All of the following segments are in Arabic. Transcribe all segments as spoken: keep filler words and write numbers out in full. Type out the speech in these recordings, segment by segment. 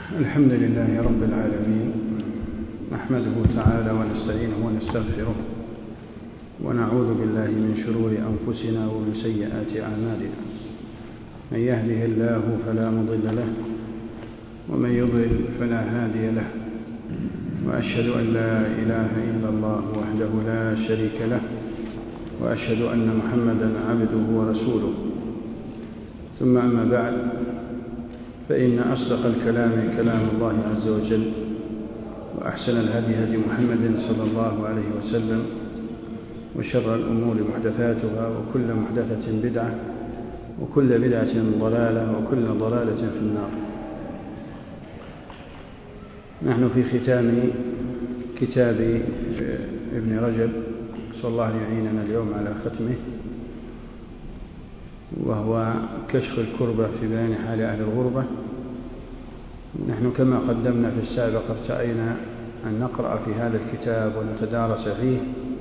الحمد لله رب العالمين، نحمده تعالى ونستعينه ونستغفره ونعوذ بالله من شرور أنفسنا ومن سيئات أعمالنا. من يهده الله فلا مضل له ومن يضلل فلا هادي له، وأشهد أن لا إله إلا الله وحده لا شريك له، وأشهد أن محمدا عبده ورسوله. ثم أما بعد، فإن أصدق الكلام كلام الله عز وجل، وأحسن الهدي هدي محمد صلى الله عليه وسلم، وشر الأمور محدثاتها، وكل محدثة بدعة، وكل بدعة ضلالة، وكل ضلالة في النار. نحن في ختام كتاب ابن رجب، صلى الله أن يعيننا اليوم على ختمه، وهو كشف الكربة في بيان حال أهل الغربة. نحن كما قدمنا في السابق ارتأينا أن نقرأ في هذا الكتاب ونتدارس فيه،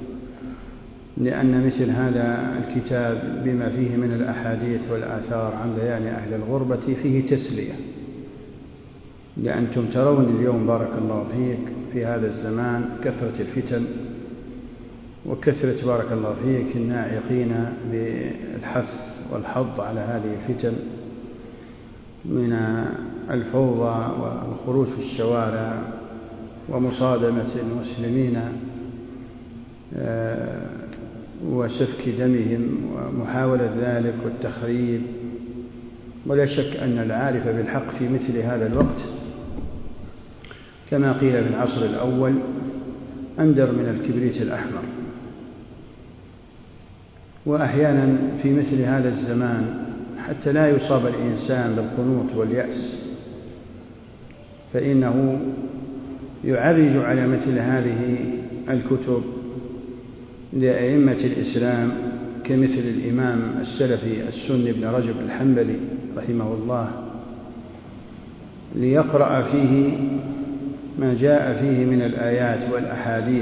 لأن مثل هذا الكتاب بما فيه من الأحاديث والآثار عن بيان أهل الغربة فيه تسلية، لأنتم ترون اليوم بارك الله فيك في هذا الزمان كثرة الفتن، وكثرة بارك الله فيك الناعقين بالحث والحض على هذه الفتن من الفوضى والخروج في الشوارع ومصادمة المسلمين وسفك دمهم ومحاولة ذلك والتخريب. ولا شك أن العارف بالحق في مثل هذا الوقت كما قيل في العصر الأول أندر من الكبريت الأحمر. وأحيانا في مثل هذا الزمان حتى لا يصاب الإنسان بالقنوط واليأس، فإنه يعرج على مثل هذه الكتب لأئمة الإسلام كمثل الإمام السلفي السني ابن رجب الحنبلي رحمه الله، ليقرأ فيه ما جاء فيه من الآيات والأحاديث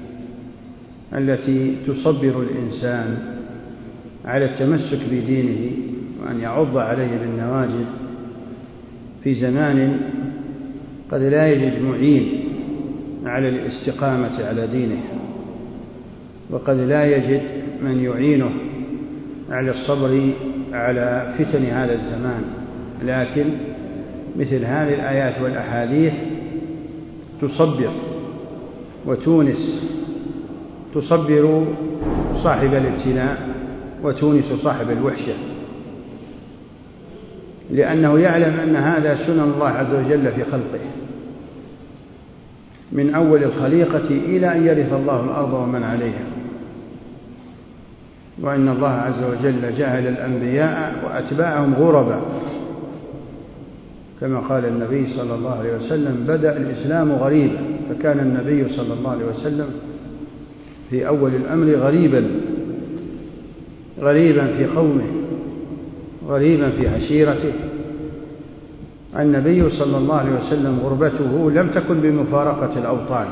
التي تصبر الإنسان على التمسك بدينه، وأن يعض عليه بالنواجذ في زمان قد لا يجد معين على الاستقامة على دينه، وقد لا يجد من يعينه على الصبر على فتن هذا الزمان. لكن مثل هذه الآيات والأحاديث تصبر وتونس، تصبر صاحب الابتلاء وتونس صاحب الوحشة، لأنه يعلم أن هذا سنن الله عز وجل في خلقه من أول الخليقة إلى أن يرث الله الأرض ومن عليها، وأن الله عز وجل جعل الأنبياء وأتباعهم غربا، كما قال النبي صلى الله عليه وسلم: بدأ الإسلام غريبا. فكان النبي صلى الله عليه وسلم في أول الأمر غريبا، غريبا في قومه، غريبا في عشيرته. النبي صلى الله عليه وسلم غربته لم تكن بمفارقة الأوطان،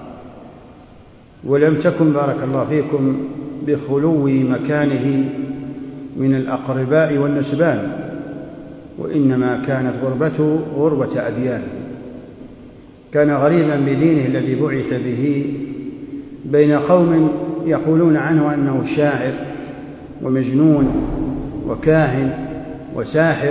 ولم تكن بارك الله فيكم بخلو مكانه من الأقرباء والنسبان، وإنما كانت غربته غربة أديان. كان غريبا بدينه الذي بعث به بين قوم يقولون عنه أنه شاعر ومجنون وكاهن وساحر،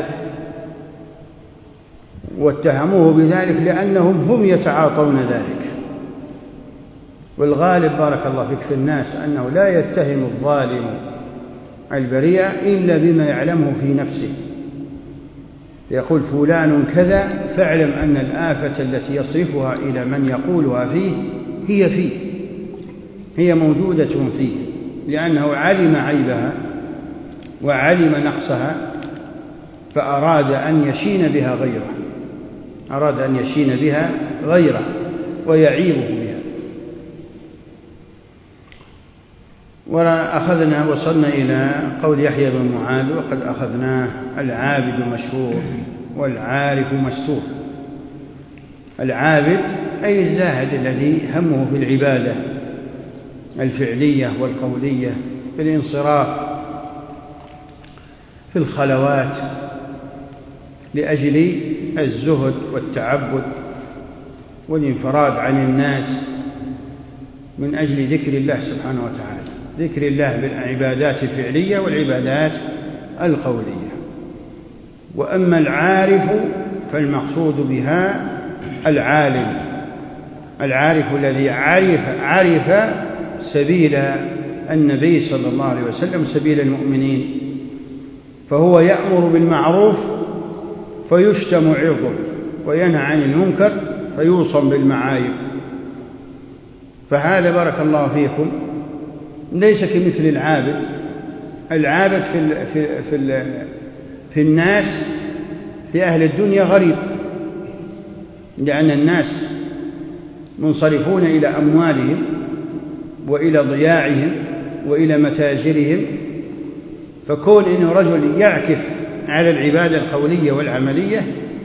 واتهموه بذلك لأنهم هم يتعاطون ذلك. والغالب بارك الله فيك في الناس أنه لا يتهم الظالم البريء إلا بما يعلمه في نفسه. يقول فلان كذا، فاعلم أن الآفة التي يصرفها إلى من يقولها فيه هي فيه، هي موجودة فيه، لأنه علم عيبها وعلم نقصها، فأراد أن يشين بها غيره، أراد أن يشين بها غيره ويعيبه بها. وأخذنا وصلنا إلى قول يحيى بن معاذ: وقد أخذناه العابد مشهور والعارف مستور. العابد أي الزاهد الذي همه في العبادة الفعلية والقولية، في الانصراف، في الخلوات، لأجل الزهد والتعبد والانفراد عن الناس من أجل ذكر الله سبحانه وتعالى، ذكر الله بالعبادات الفعلية والعبادات القولية. وأما العارف فالمقصود بها العالم، العارف الذي عرف, عرف سبيل النبي صلى الله عليه وسلم، سبيل المؤمنين، فهو يأمر بالمعروف فيشتم عرضه، وينهى عن المنكر فيوصم بالمعايب. فهذا بارك الله فيكم ليس كمثل العابد. العابد في, ال في, في, ال في الناس في أهل الدنيا غريب، لأن الناس منصرفون إلى أموالهم وإلى ضياعهم وإلى متاجرهم، فكون إنه رجل يعكف على العبادة القولية والعملية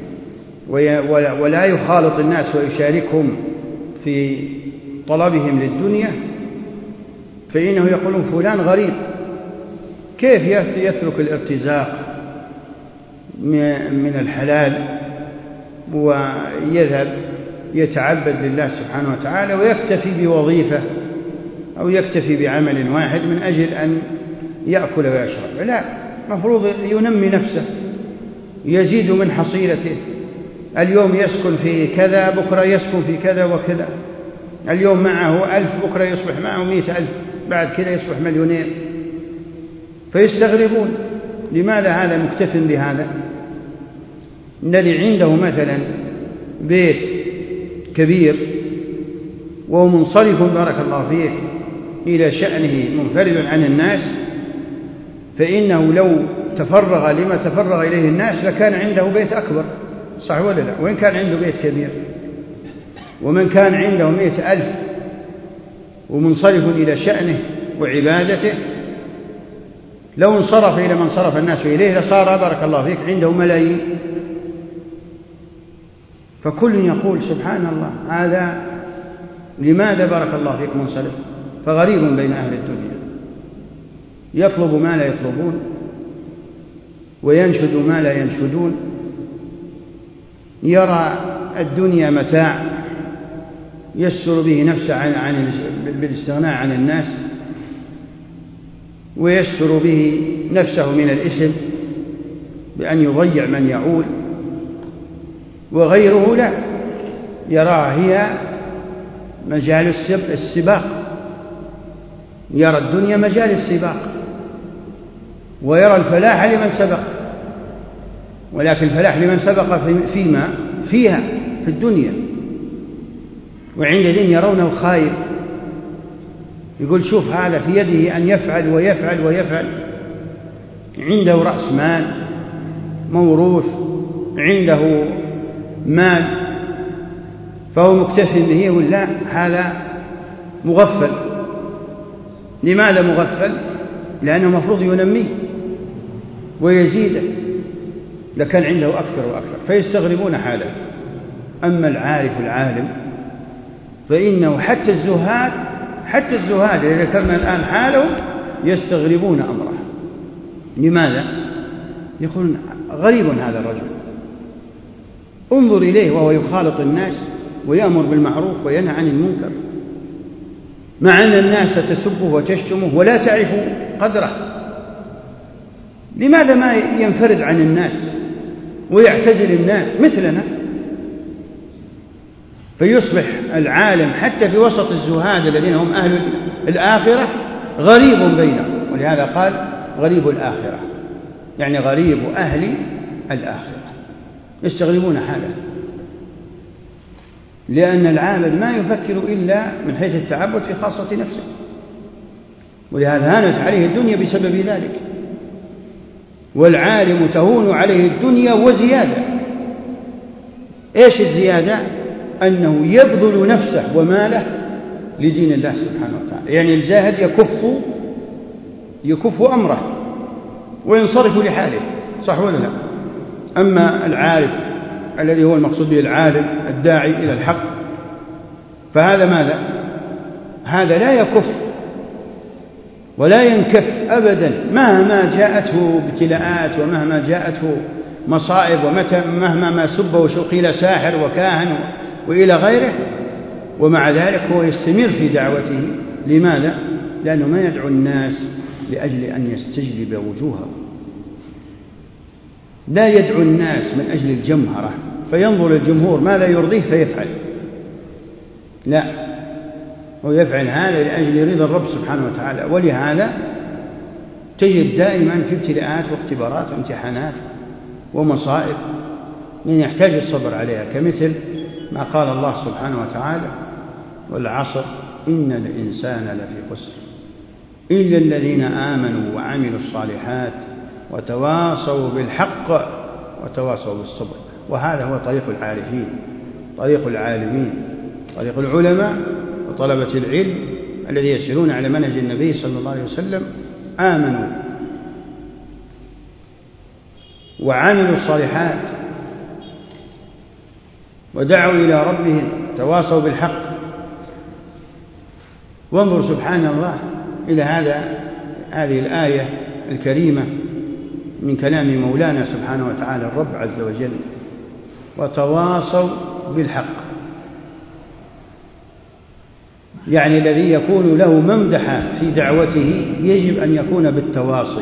ولا يخالط الناس ويشاركهم في طلبهم للدنيا، فإنه يقولون فلان غريب، كيف يترك الارتزاق من الحلال ويذهب يتعبد لله سبحانه وتعالى ويكتفي بوظيفة أو يكتفي بعمل واحد من أجل أن يأكل ويشرب. لا، مفروض ينمي نفسه، يزيد من حصيلته. اليوم يسكن في كذا، بكرة يسكن في كذا وكذا. اليوم معه ألف، بكرة يصبح معه مئة ألف، بعد كذا يصبح مليونير. فيستغربون لماذا هذا مكتف بهذا؟ الذي عنده مثلا بيت كبير وهو منصرف بارك الله فيه إلى شأنه منفرد عن الناس، فإنه لو تفرغ لما تفرغ إليه الناس لكان عنده بيت أكبر، صح ولا لا؟ وإن كان عنده بيت كبير. ومن كان عنده مئة ألف ومنصرف إلى شأنه وعبادته، لو انصرف إلى من صرف الناس إليه لصار بارك الله فيك عنده ملايين. فكل يقول سبحان الله، هذا لماذا بارك الله فيك منصرف؟ فغريب بين أهل الدنيا، يطلب ما لا يطلبون وينشد ما لا ينشدون، يرى الدنيا متاع يستر به نفسه عن عن بالاستغناء عن الناس، ويستر به نفسه من الإثم بأن يضيع من يعول، وغيره لا، يراها هي مجال السباق، يرى الدنيا مجال السباق، ويرى الفلاح لمن سبق. ولكن الفلاح لمن سبق فيما فيها في الدنيا، وعندئذ يرونه خائب. يقول شوف هذا في يده أن يفعل ويفعل ويفعل، عنده رأس مال موروث، عنده مال، فهو مكتف به. يقول لا، هذا مغفل. لماذا مغفل؟ لأنه مفروض ينميه ويزيده، لكان عنده أكثر وأكثر، فيستغربون حاله. أما العارف العالم فإنه حتى الزهاد حتى الزهاد إذا ذكرنا الآن حالهم يستغربون أمره. لماذا؟ يقولون غريب هذا الرجل، انظر إليه وهو يخالط الناس ويأمر بالمعروف وينهى عن المنكر، مع أن الناس تسبه وتشتمه ولا تعرف قدره. لماذا ما ينفرد عن الناس ويعتزل الناس مثلنا؟ فيصبح العالم حتى في وسط الزهاد الذين هم أهل الآخرة غريب بينهم، ولهذا قال غريب الآخرة، يعني غريب أهل الآخرة، يستغربون حاله. لأن العابد ما يفكر إلا من حيث التعبد في خاصة نفسه، ولهذا هانت عليه الدنيا بسبب ذلك. والعالم تهون عليه الدنيا وزيادة. إيش الزيادة؟ أنه يبذل نفسه وماله لدين الله سبحانه وتعالى. يعني الزاهد يكف يكف أمره وينصرف لحاله، صح ولا لا؟ أما العارف الذي هو المقصود به العالم الداعي إلى الحق، فهذا ماذا؟ هذا لا يكف ولا ينكف أبدا، مهما جاءته ابتلاءات ومهما جاءته مصائب ومهما ما سب وقيل ساحر وكاهن وإلى غيره، ومع ذلك هو يستمر في دعوته. لماذا؟ لأنه ما يدعو الناس لأجل أن يستجلب وجوههم، لا يدعو الناس من أجل الجمهرة فينظر الجمهور ما لا يرضيه فيفعل، لا، هو يفعل هذا لأجل رضا الرب سبحانه وتعالى. ولهذا تجد دائما في ابتلاءات واختبارات وامتحانات ومصائب من يحتاج الصبر عليها، كمثل ما قال الله سبحانه وتعالى: والعصر إن الإنسان لفي خسر إلا الذين آمنوا وعملوا الصالحات وتواصوا بالحق وتواصوا بالصبر. وهذا هو طريق العارفين، طريق العالمين، طريق العلماء وطلبة العلم الذي يسيرون على منهج النبي صلى الله عليه وسلم. آمنوا وعملوا الصالحات ودعوا إلى ربهم، تواصوا بالحق. وانظر سبحان الله إلى هذا هذه الآية الكريمة من كلام مولانا سبحانه وتعالى الرب عز وجل: وتواصوا بالحق. يعني الذي يكون له ممدح في دعوته يجب أن يكون بالتواصي،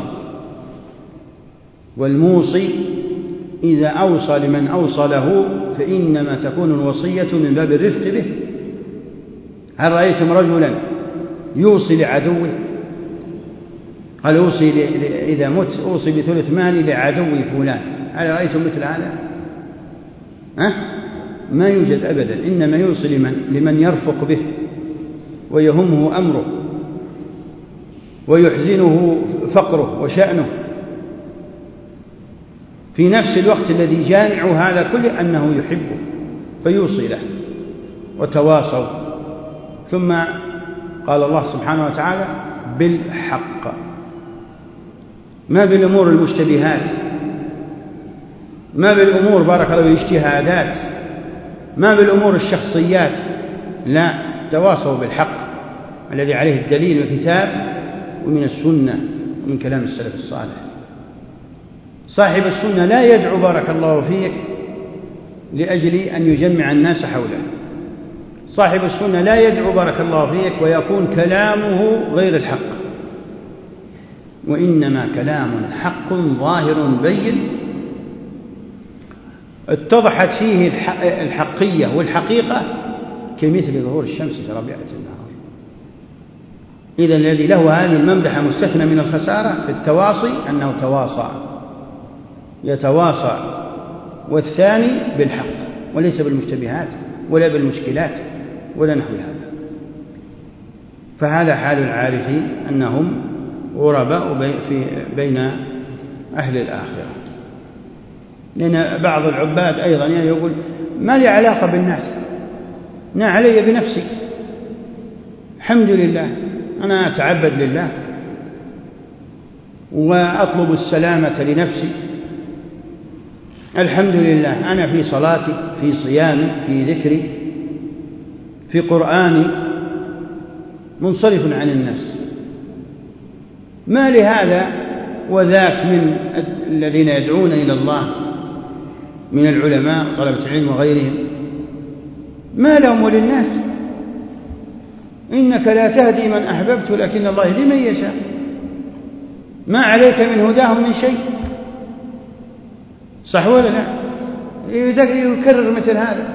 والموصي إذا أوصى لمن أوصى له فإنما تكون الوصية من باب الرفق به. هل رأيتم رجلا يوصي لعدوه؟ قال أوصي إذا مت أوصي بثلث مالي لعدوي فلان، هل رأيتم مثل هذا؟ ها؟ ما يوجد أبدا. إنما يوصي لمن, لمن يرفق به ويهمه أمره ويحزنه فقره وشأنه، في نفس الوقت الذي جامع هذا كله أنه يحبه فيوصي له. وتواصوا. ثم قال الله سبحانه وتعالى: بالحق، ما بالأمور المشتبهات، ما بالأمور بارك الله بالاجتهادات، ما بالأمور الشخصيات، لا، تواصوا بالحق الذي عليه الدليل من الكتاب ومن السنة ومن كلام السلف الصالح. صاحب السنة لا يدعو بارك الله فيك لأجل أن يجمع الناس حوله، صاحب السنة لا يدعو بارك الله فيك ويكون كلامه غير الحق، وإنما كلام حق ظاهر بين اتضحت فيه الحقية والحقيقة كمثل ظهور الشمس في ربيعة النهار. إذا الذي له هذه الممدحة مستثنى من الخسارة في التواصي أنه تواصى، يتواصى، والثاني بالحق وليس بالمشتبهات ولا بالمشكلات ولا نحو هذا. فهذا حال العارفين أنهم غرباء في بين أهل الآخرة. لأن بعض العباد أيضا يقول: ما لي علاقة بالناس، أنا علي بنفسي، الحمد لله أنا أتعبد لله وأطلب السلامة لنفسي، الحمد لله أنا في صلاتي، في صيامي، في ذكري، في قرآني، منصرف عن الناس. ما لهذا وذاك من الذين يدعون إلى الله من العلماء وطلبة العلم وغيرهم، ما لهم وللناس؟ إنك لا تهدي من أحببت لكن الله يهدي من يشاء، ما عليك من هداهم من شيء. صح ولا لا؟ يكرر مثل هذا.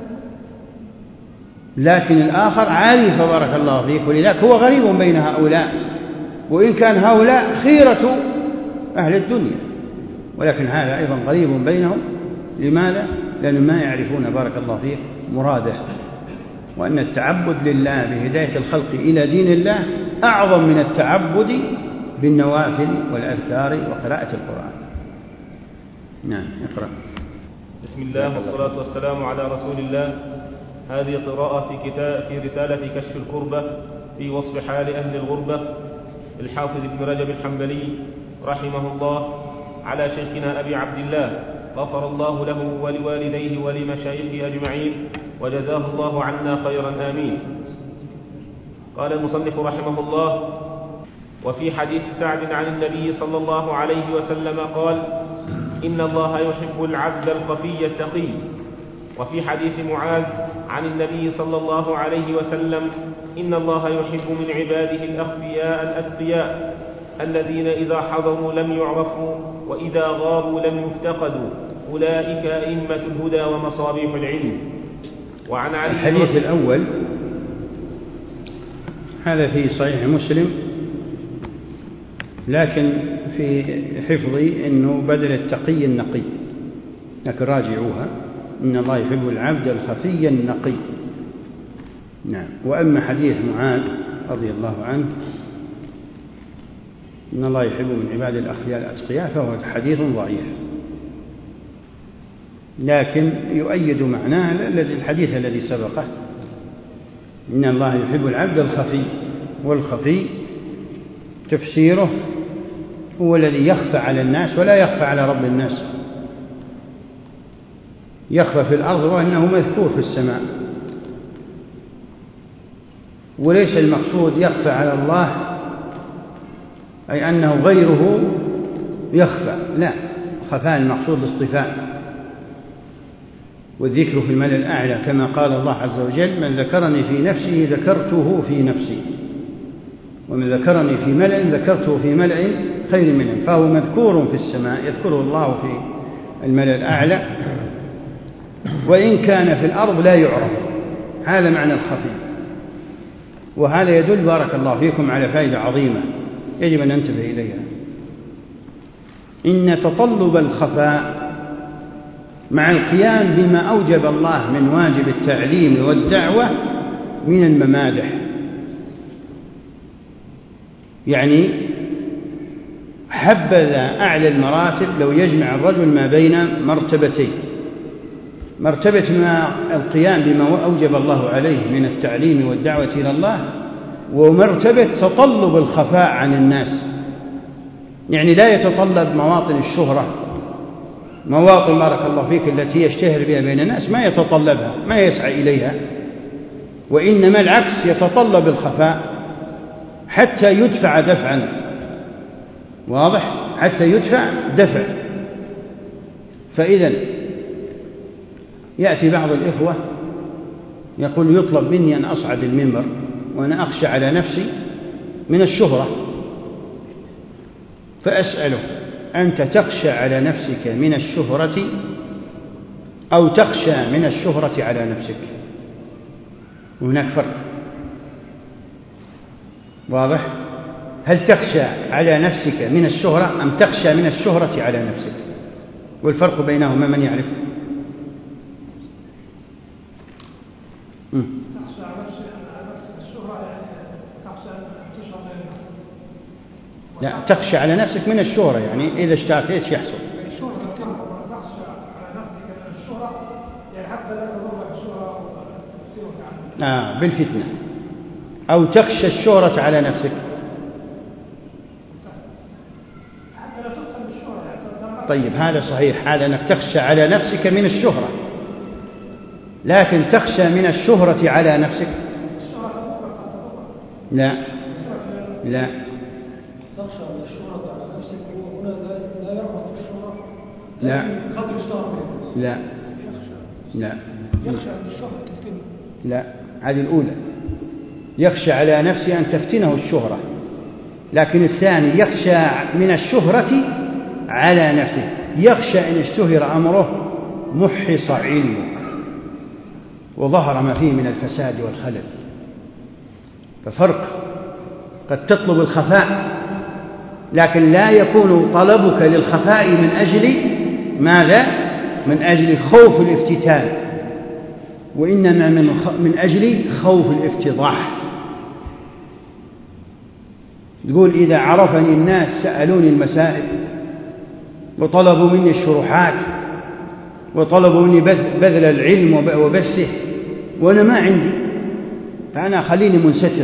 لكن الآخر عارف بارك الله فيك، ولذلك هو غريب بين هؤلاء، وإن كان هؤلاء خيرة أهل الدنيا، ولكن هذا أيضا غريب بينهم. لماذا؟ لأنهم ما يعرفون بارك الله فيك مراده، وأن التعبد لله بهداية الخلق إلى دين الله أعظم من التعبد بالنوافل والأذكار وقراءة القرآن. نعم، اقرأ. بسم الله والصلاة والسلام على رسول الله. هذه قراءة في كتاب في رسالة كشف الكربة في وصف حال أهل الغربة الحافظ ابن رجب الحنبلي رحمه الله على شيخنا أبي عبد الله، غفر الله له ولوالديه ولمشايخه أجمعين وجزاه الله عنا خيرا آمين. قال المصنف رحمه الله: وفي حديث سعد عن النبي صلى الله عليه وسلم قال: إن الله يحب العبد الخفي التقي. وفي حديث معاذ عن النبي صلى الله عليه وسلم: إن الله يحب من عباده الأخفياء الأتقياء الذين إذا حضروا لم يعرفوا وإذا غابوا لم يفتقدوا، أولئك أئمة الهدى ومصابيح العلم. وعن علي الحديث الأول هذا في صحيح مسلم، لكن في حفظي أنه بدل التقي النقي، لكن راجعوها: إن الله يحب العبد الخفي النقي. نعم. وأما حديث معاذ رضي الله عنه: إن الله يحب من عباد الأخفياء الأتقياء، فهو حديث ضعيف، لكن يؤيد معناه الذي الحديث الذي سبقه: إن الله يحب العبد الخفي. والخفي تفسيره هو الذي يخفى على الناس ولا يخفى على رب الناس، يخفى في الأرض وأنه مذكور في السماء. وليس المقصود يخفى على الله أي أنه غيره يخفى، لا، خفاء المقصود الاصطفاء والذكر في الملأ الأعلى، كما قال الله عز وجل: من ذكرني في نفسه ذكرته في نفسي، ومن ذكرني في ملأ ذكرته في ملأ خير منه. فهو مذكور في السماء، يذكره الله في الملأ الأعلى، وإن كان في الأرض لا يعرف. هذا معنى الخفي. وهذا يدل بارك الله فيكم على فائدة عظيمة يجب أن ننتبه إليها: إن تطلب الخفاء مع القيام بما أوجب الله من واجب التعليم والدعوة من الممادح. يعني حبذا أعلى المراتب لو يجمع الرجل ما بين مرتبتين: مرتبة ما القيام بما أوجب الله عليه من التعليم والدعوة إلى الله، ومرتبة تطلب الخفاء عن الناس. يعني لا يتطلب مواطن الشهرة، مواطن بارك الله فيك التي يشتهر بها بين الناس، ما يتطلبها، ما يسعى إليها، وإنما العكس، يتطلب الخفاء حتى يدفع دفعا. واضح؟ حتى يدفع دفع. فإذا يأتي بعض الإخوة يقول: يطلب مني أن أصعد المنبر وأنا أخشى على نفسي من الشهرة. فأسأله: أنت تخشى على نفسك من الشهرة أو تخشى من الشهرة على نفسك؟ هناك فرق. واضح؟ هل تخشى على نفسك من الشهرة أم تخشى من الشهرة على نفسك؟ والفرق بينهما من يعرف؟ تخشى على نفسك الشهرة، يعني تخشى أن تشهر بين الناس. لا، تخشى على نفسك من الشهرة، يعني إذا اشتهرت إيش يحصل؟ الشهرة تخشى على نفسك من الشهرة، يعني حتى لا تضرك الشهرة وتفتنك عنها. آه بالفتنة. أو تخشى الشهرة على نفسك. حتى لا تفتن بالشهرة يعني. طيب هذا صحيح، هذا أنك تخشى على نفسك من الشهرة، لكن تخشى من الشهرة على نفسك؟ لا لا. تخشى من الشهرة على نفسك، وهنا لا يرغب في الشهرة، لا قبل الشهرة لا لا. يخشى من الشهرة تفتنه. لا، هذه الأولى، يخشى على نفسه أن تفتنه الشهرة. لكن الثاني يخشى من الشهرة على نفسه، يخشى إن اشتهر أمره محص علمه وظهر ما فيه من الفساد والخلل. ففرق، قد تطلب الخفاء لكن لا يكون طلبك للخفاء من أجل ماذا؟ من أجل خوف الافتتان، وإنما من, من أجل خوف الافتضاح. تقول: إذا عرفني الناس سألوني المسائل وطلبوا مني الشروحات وطلبوا مني بذل العلم وبثه وأنا ما عندي، فأنا خليني منستر،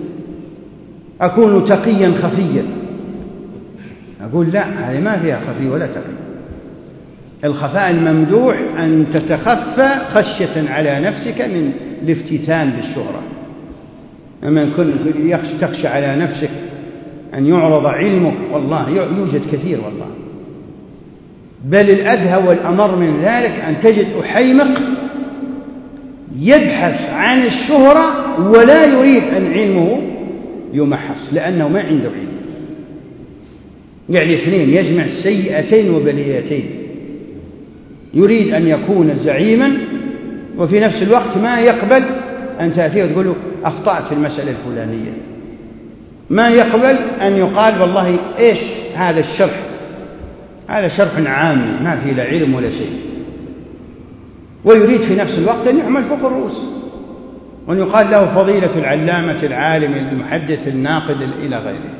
أكون تقيا خفيا. أقول: لا، هذه ما فيها خفي ولا تقي. الخفاء الممدوح أن تتخفى خشية على نفسك من الافتتان بالشهرة. أما إن كنت تخشى على نفسك أن يعرض علمك، والله يوجد كثير والله. بل الأدهى والأمر من ذلك أن تجد أحيمق يبحث عن الشهرة ولا يريد أن علمه يمحص لأنه ما عنده علم. يعني اثنين يجمع السيئتين وبليتين، يريد أن يكون زعيما وفي نفس الوقت ما يقبل أن تأتيه وتقول له أخطأت في المسألة الفلانية، ما يقبل أن يقال والله إيش هذا الشرح، هذا شرح عام ما فيه لا علم ولا شيء، ويريد في نفس الوقت أن يعمل فوق الرؤوس وأن يقال له فضيلة العلامة العالم المحدث الناقد إلى غيره.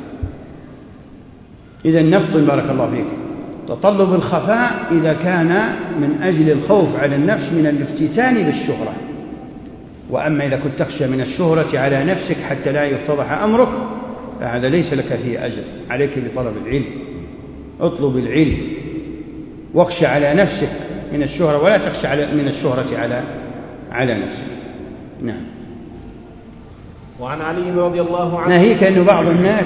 إذا نفطن بارك الله فيك تطلب الخفاء إذا كان من أجل الخوف على النفس من الافتتان بالشهرة، وأما إذا كنت تخشى من الشهرة على نفسك حتى لا يفتضح أمرك فهذا ليس لك فيه أجر، عليك بطلب العلم، اطلب العلم واخشى على نفسك من الشهرة ولا تخشى على من الشهرة على على نفسك. نعم. وعن علي رضي الله عنه ناهيك أنه بعض الناس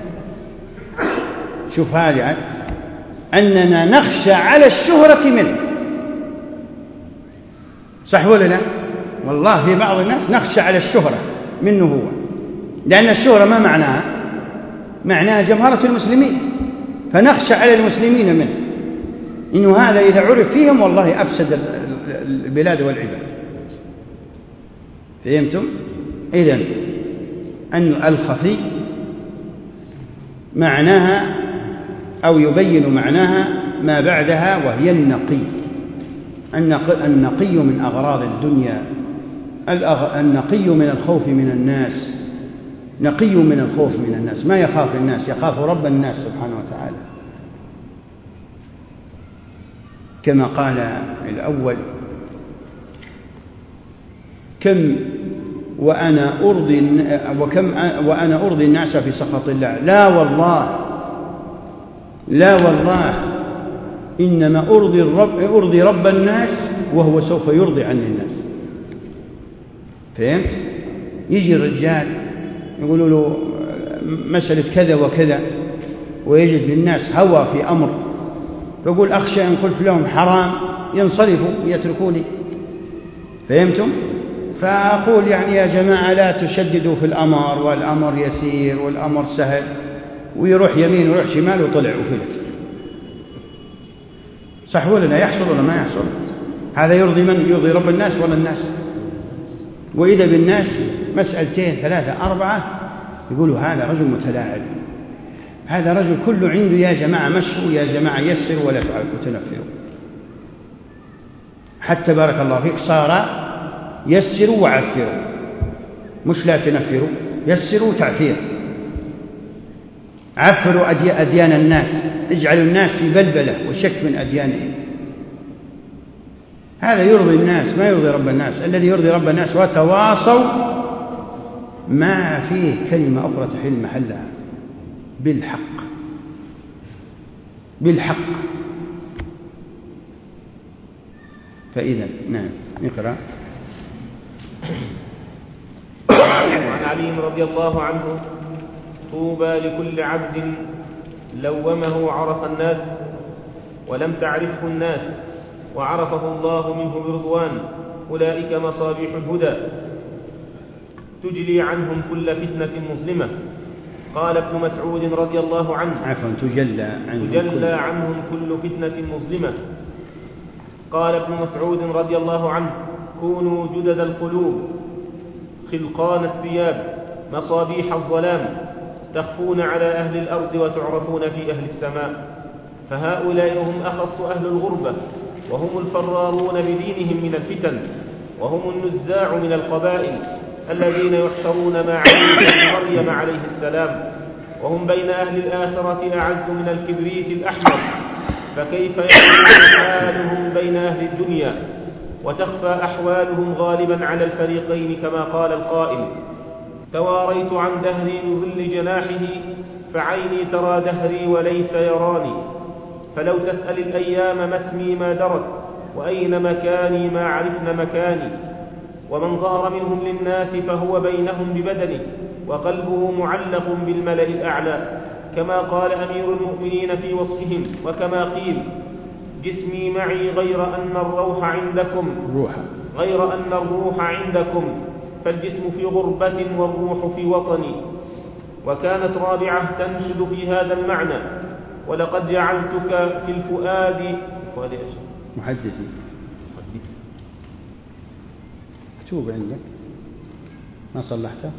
شوف هذه أننا نخشى على الشهرة منه، صح ولا لا؟ والله في بعض الناس نخشى على الشهرة منه هو، لأن الشهرة ما معناها؟ معناها جمهرة المسلمين، فنخشى على المسلمين منه إنه هذا إذا عرف فيهم والله أفسد البلاد والعباد. فهمتم؟ إذن أن الخفي معناها أو يبين معناها ما بعدها وهي النقي. النقي من أغراض الدنيا، النقي من الخوف من الناس، نقي من الخوف من الناس، ما يخاف الناس، يخاف رب الناس سبحانه وتعالى، كما قال الأول كم وأنا أرضي وكم وأنا أرضي الناس في سخط الله، لا والله لا والله إنما أرضي الرب أرضي رب الناس وهو سوف يرضي عني الناس. فهمت؟ يجي الرجال يقولوا له مسألة كذا وكذا ويجد للناس هوى في أمر، فيقول أخشى أن قلت لهم حرام ينصرفوا يتركوني. فهمتم؟ فأقول يعني يا جماعة لا تشددوا في الأمر، والأمر يسير والأمر سهل، ويروح يمين ويروح شمال وطلع وفلت. صح ولا لا؟ يحصل ولا ما يحصل؟ هذا يرضي من؟ يرضي رب الناس ولا الناس؟ وإذا بالناس مسألتين ثلاثة أربعة يقولوا هذا رجل متلاعب، هذا رجل كله عنده يا جماعة مشوا يا جماعة يسروا ولا تنفروا، حتى بارك الله فيك صار يسروا وعفروا، مش لا تنفروا، يسروا تعفير، عفروا أديان الناس، اجعلوا الناس في بلبلة وشك من أديانهم. هذا يرضي الناس ما يرضي رب الناس. الذي يرضي رب الناس وتواصوا ما فيه كلمة أخرى تحل محلها، بالحق بالحق. فإذا نعم نقرأ. وعن علي رضي الله عنه طوبى لكل عبد لومه عرف الناس ولم تعرفه الناس وعرفه الله منه برضوان، أولئك مصابيح الهدى تجلي عنهم كل فتنة مظلمة. قال ابن مسعود رضي الله عنه عفوا تجلى عنهم, تجلى عنهم كل فتنة مظلمة. قال ابن مسعود رضي الله عنه كونوا جدد القلوب خلقان الثياب مصابيح الظلام تخفون على أهل الأرض وتعرفون في أهل السماء، فهؤلاء هم أخص أهل الغربة، وهم الفرارون بدينهم من الفتن، وهم النزاع من القبائل الذين يحشرون مع مريم عليه السلام، وهم بين أهل الآخرة أعز من الكبريت الأحمر، فكيف يكون حالهم بين أهل الدنيا وتخفى أحوالهم غالبا على الفريقين، كما قال القائل تواريت عن دهري بظل جناحه فعيني ترى دهري وليس يراني، فلو تسأل الأيام ما اسمي ما درت وأين مكاني ما عرفن مكاني، ومن ظهر منهم للناس فهو بينهم ببدنه وقلبه معلق بالملأ الأعلى، كما قال أمير المؤمنين في وصفهم، وكما قيل جسمي معي غير أن الروح عندكم روح غير أن الروح عندكم فالجسم في غربة والروح في وطني. وكانت رابعة تنشد في هذا المعنى: ولقد جعلتك في الفؤاد محدثي مكتوب عندك ما صلحته.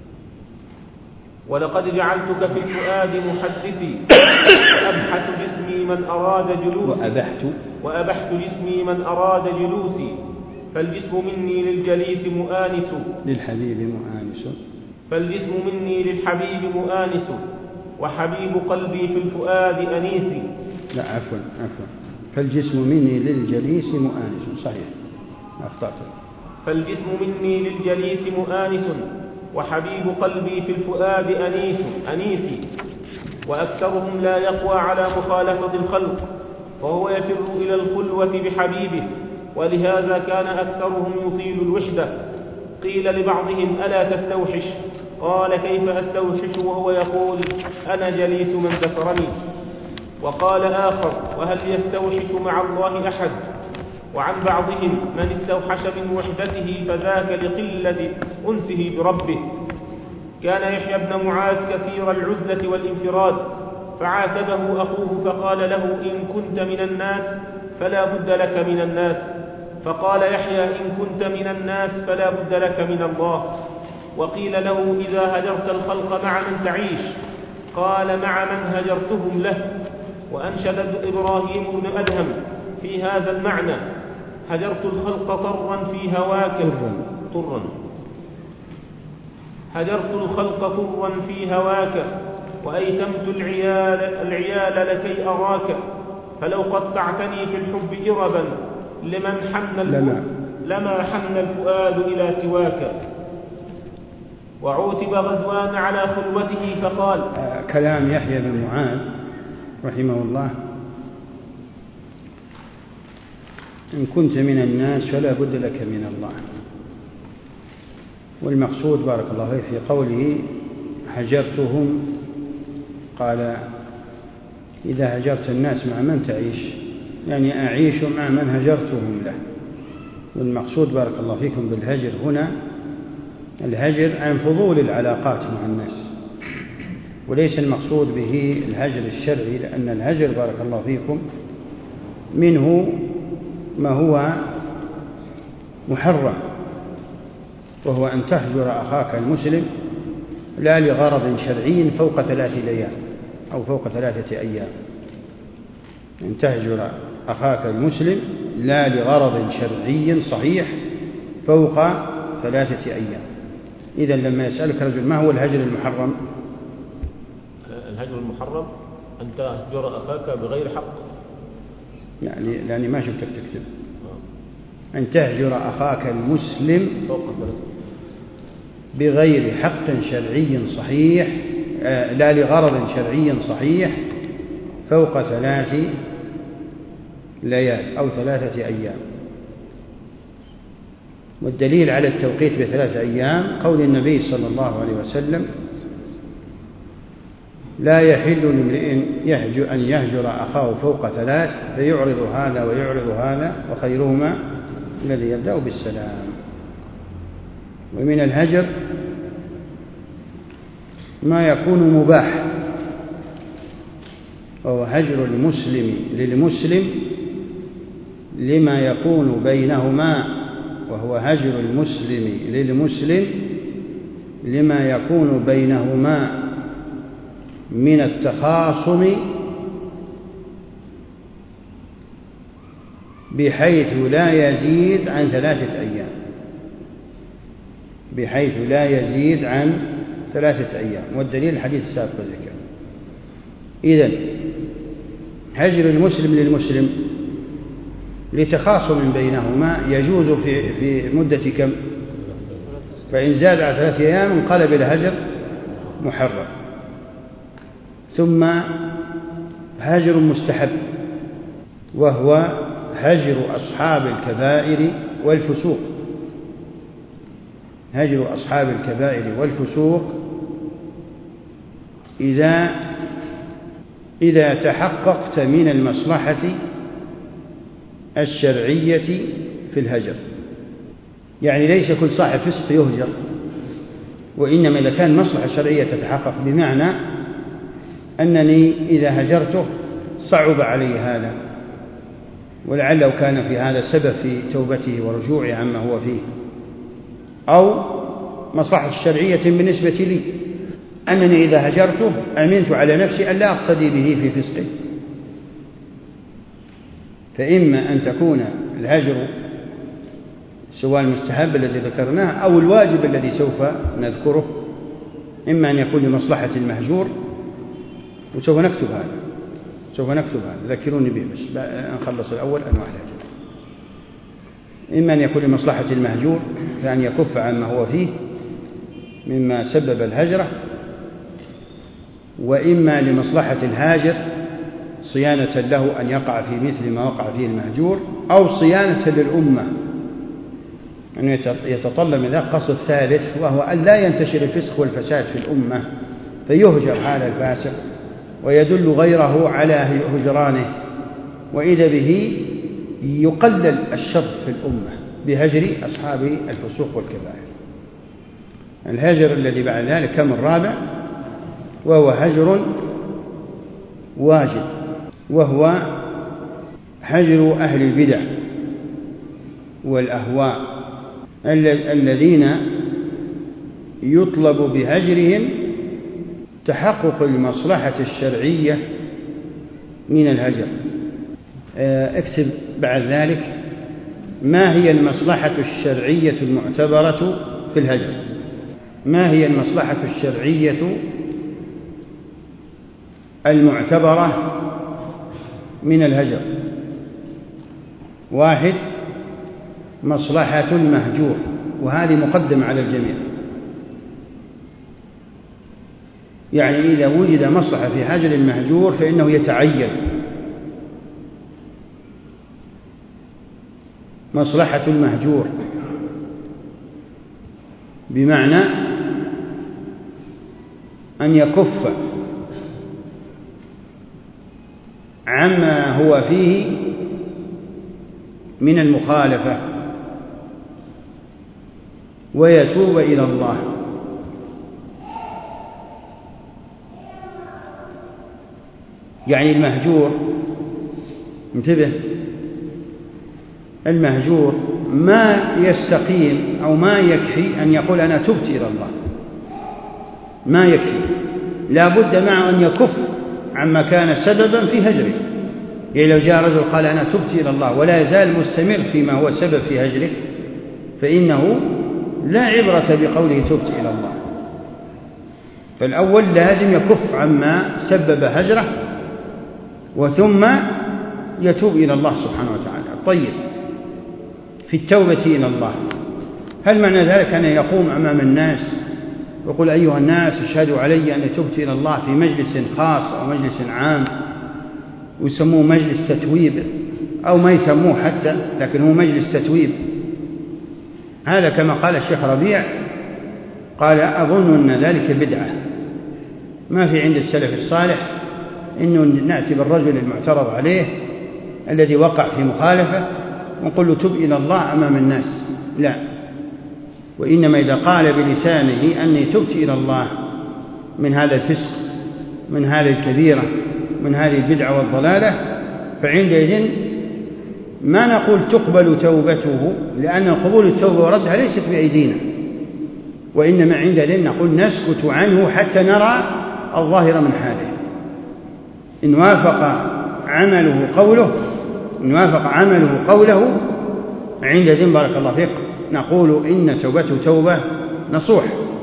ولقد جعلتك في الفؤاد محدثي وأبحث جسمي من أراد جلوسي وأبحت وأبحت جسمي من أراد جلوسي فالجسم مني للجليس مؤانس للحبيب مؤانس فالجسم مني للحبيب مؤانس وحبيب قلبي في الفؤاد أنيسي. لا عفوا عفوا فالجسم مني للجليس مؤانس صحيح أخطأت. فالجسم مني للجليس مؤانس وحبيب قلبي في الفؤاد أنيس أنيسي. وأكثرهم لا يقوى على مخالفة الخلق فهو يفر إلى الخلوة بحبيبه ولهذا كان أكثرهم يطيل الوحدة. قيل لبعضهم: ألا تستوحش؟ قال: كيف أستوحش وهو يقول أنا جليس من ذكرني. وقال آخر: وهل يستوحش مع الله أحد؟ وعن بعضهم: من استوحش من وحدته فذاك لقلة أنسه بربه. كان يحيى بن معاذ كثير العزلة والانفراد فعاتبه أخوه فقال له: إن كنت من الناس فلا بد لك من الناس. فقال يحيى: إن كنت من الناس فلا بد لك من الله. وقيل له: إذا هجرت الخلق مع من تعيش؟ قال: مع من هجرتهم له. وأنشد إبراهيم بن أدهم في هذا المعنى: هجرت الخلق طرا في هواك طرا هجرت الخلق طرا في هواك وأيتمت العيال, العيال لكي أراك فلو قطعتني في الحب إربا لمن حن لما. لما حن الفؤاد إلى سواك. وعوتب غزوان على خلوته فقال آه كلام يحيى بن معاذ رحمه الله: إن كنت من الناس فلا بد لك من الله. والمقصود بارك الله فيه في قوله هجرتهم، قال: إذا هجرت الناس مع من تعيش؟ يعني أعيش مع من هجرتهم له. والمقصود بارك الله فيكم بالهجر هنا الهجر عن فضول العلاقات مع الناس، وليس المقصود به الهجر الشرعي، لأن الهجر بارك الله فيكم منه ما هو محرم، وهو أن تهجر أخاك المسلم لا لغرض شرعي فوق ثلاث ليال أو فوق ثلاثة أيام. أن تهجر أخاك المسلم لا لغرض شرعي صحيح فوق ثلاثة أيام. إذن لما يسألك رجل ما هو الهجر المحرم؟ الهجر المحرم أن تهجر أخاك بغير حق، يعني لأني ما شفتك تكتب. أن تهجر أخاك المسلم بغير حق شرعي صحيح، لا لغرض شرعي صحيح فوق ثلاث ليال أو ثلاثة أيام. والدليل على التوقيت بثلاثة أيام قول النبي صلى الله عليه وسلم: لا يحل لامرئ أن يهجر أخاه فوق ثلاث فيعرض هذا ويعرض هذا وخيرهما الذي يبدأ بالسلام. ومن الهجر ما يكون مباح، وهو هجر المسلم للمسلم لما يكون بينهما، وهو هجر المسلم للمسلم لما يكون بينهما من التخاصم بحيث لا يزيد عن ثلاثة أيام بحيث لا يزيد عن ثلاثة أيام والدليل الحديث السابق ذكر. إذن هجر المسلم للمسلم لتخاصم بينهما يجوز في في مدة كم؟ فإن زاد على ثلاثة أيام انقلب إلى هجر محرم. ثم هجر مستحب، وهو هجر أصحاب الكبائر والفسوق. هجر أصحاب الكبائر والفسوق إذا إذا تحققت من المصلحة الشرعية في الهجر. يعني ليس كل صاحب فسق يهجر، وإنما إذا كان مصلحة شرعية تتحقق، بمعنى أنني إذا هجرته صعب علي هذا، ولعله كان في هذا السبب في توبته ورجوعه عما هو فيه، أو مصلحة شرعية بالنسبة لي أنني إذا هجرته أمنت على نفسي أن لا أقتدي به في فسقه. فإما أن تكون الهجر سواء المستحب الذي ذكرناه أو الواجب الذي سوف نذكره، إما أن يكون لمصلحة المهجور، وسوف نكتب هذا سوف نكتب هذا ذكروني به بس نخلص الأول أنواع الهجر. إما أن يكون لمصلحة المهجور فأن يكف عما هو فيه مما سبب الهجرة، وإما لمصلحة الهاجر صيانة له أن يقع في مثل ما وقع فيه المهجور، أو صيانة للأمة أن يتطلب من ذلك قصد ثالث، وهو أن لا ينتشر الفسق والفساد في الأمة فيهجر هذا الفاسق ويدل غيره على هجرانه، وإذا به يقلل الشر في الأمة بهجر أصحاب الفسوق والكبائر. الهجر الذي بعد ذلك كم الرابع، وهو هجر واجب، وهو هجر أهل البدع والأهواء الذين يطلب بهجرهم تحقق المصلحة الشرعية من الهجر. اكتب بعد ذلك ما هي المصلحة الشرعية المعتبرة في الهجر. ما هي المصلحة الشرعية المعتبرة من الهجر؟ واحد، مصلحة المهجور، وهذه مقدمة على الجميع. يعني إذا وجد مصلحة في هجر المهجور فإنه يتعين مصلحة المهجور، بمعنى أن يكف عما هو فيه من المخالفة ويتوب إلى الله. يعني المهجور، انتبه، المهجور ما يستقيم أو ما يكفي أن يقول أنا تبت إلى الله، ما يكفي، لا بد معه أن يكف عما كان سببا في هجره. يعني لو جاء رجل قال أنا تبت إلى الله ولا يزال مستمر فيما هو سبب في هجره فإنه لا عبرة بقوله تبت إلى الله. فالأول لازم يكف عما سبب هجره وثم يتوب إلى الله سبحانه وتعالى. طيب، في التوبة إلى الله هل معنى ذلك أن يقوم أمام الناس ويقول أيها الناس اشهدوا علي أني تبت إلى الله في مجلس خاص أو مجلس عام، ويسموه مجلس تتويب أو ما يسموه حتى، لكن هو مجلس تتويب؟ هذا كما قال الشيخ ربيع قال أظن أن ذلك بدعة. ما في عند السلف الصالح إنه نأتي بالرجل المعترض عليه الذي وقع في مخالفة ونقول له تب إلى الله أمام الناس، لا، وإنما إذا قال بلسانه أني تبت إلى الله من هذا الفسق، من هذه الكبيرة، من هذه البدعة والضلالة، فعندئذ ما نقول تقبل توبته، لأن قبول التوبة وردها ليست بأيدينا، وإنما عندئذ نقول نسكت عنه حتى نرى الظاهر من حاله. إن وافق عمله قوله إن وافق عمله قوله عندئذ بارك الله فيك نقول إن توبته توبة نصوح،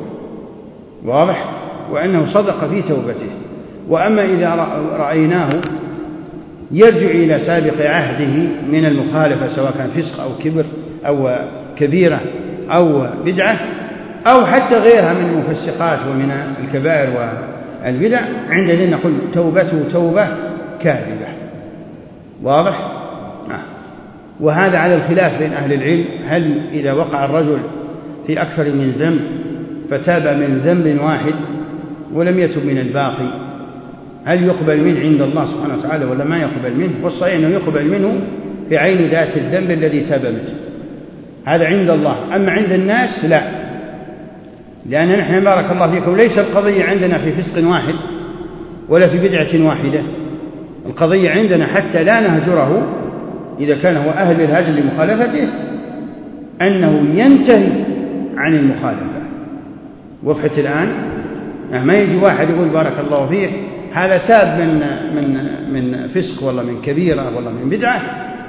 واضح، وأنه صدق في توبته. وأما إذا رأيناه يرجع إلى سابق عهده من المخالفة سواء كان فسق أو كبر أو كبيرة أو بدعة أو حتى غيرها من المفسقات ومن الكبائر والبدع، عندئذ نقول توبته توبة كاذبة، واضح؟ آه. وهذا على الخلاف بين أهل العلم، هل إذا وقع الرجل في أكثر من ذنب فتاب من ذنب واحد ولم يتب من الباقي هل يقبل منه عند الله سبحانه وتعالى ولا ما يقبل منه؟ والصحيح أنه يقبل منه بعين ذات الذنب الذي تاب منه، هذا عند الله. أما عند الناس لا، لأن نحن بارك الله فيكم ليس القضية عندنا في فسق واحد ولا في بدعة واحدة، القضية عندنا حتى لا نهجره إذا كان هو أهل الهجر لمخالفته أنه ينتهي عن المخالفة. وضحت الآن؟ ما يجي واحد يقول بارك الله فيك هذا تاب من من من فسق والله من كبيرة والله من بدعة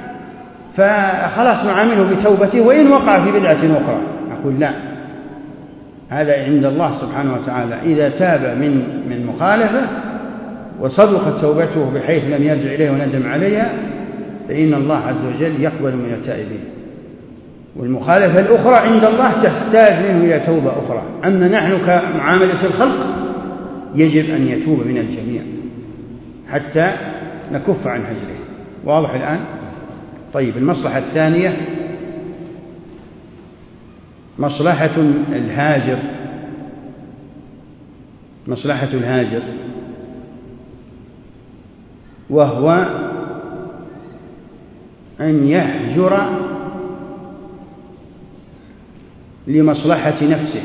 فخلاص نعامله بتوبته وإن وقع في بدعة أخرى. أقول لا، هذا عند الله سبحانه وتعالى إذا تاب من من مخالفة وصدقت توبته بحيث لم يرجع إليه وندم عليها فإن الله عز وجل يقبل من التائبين. والمخالفة الأخرى عند الله تحتاج منه إلى توبة أخرى. أما نحن كمعاملة الخلق يجب أن يتوب من الجميع حتى نكف عن هجره. واضح الآن؟ طيب، المصلحة الثانية مصلحة الهاجر. مصلحة الهاجر وهو أن يهجر لمصلحة نفسه.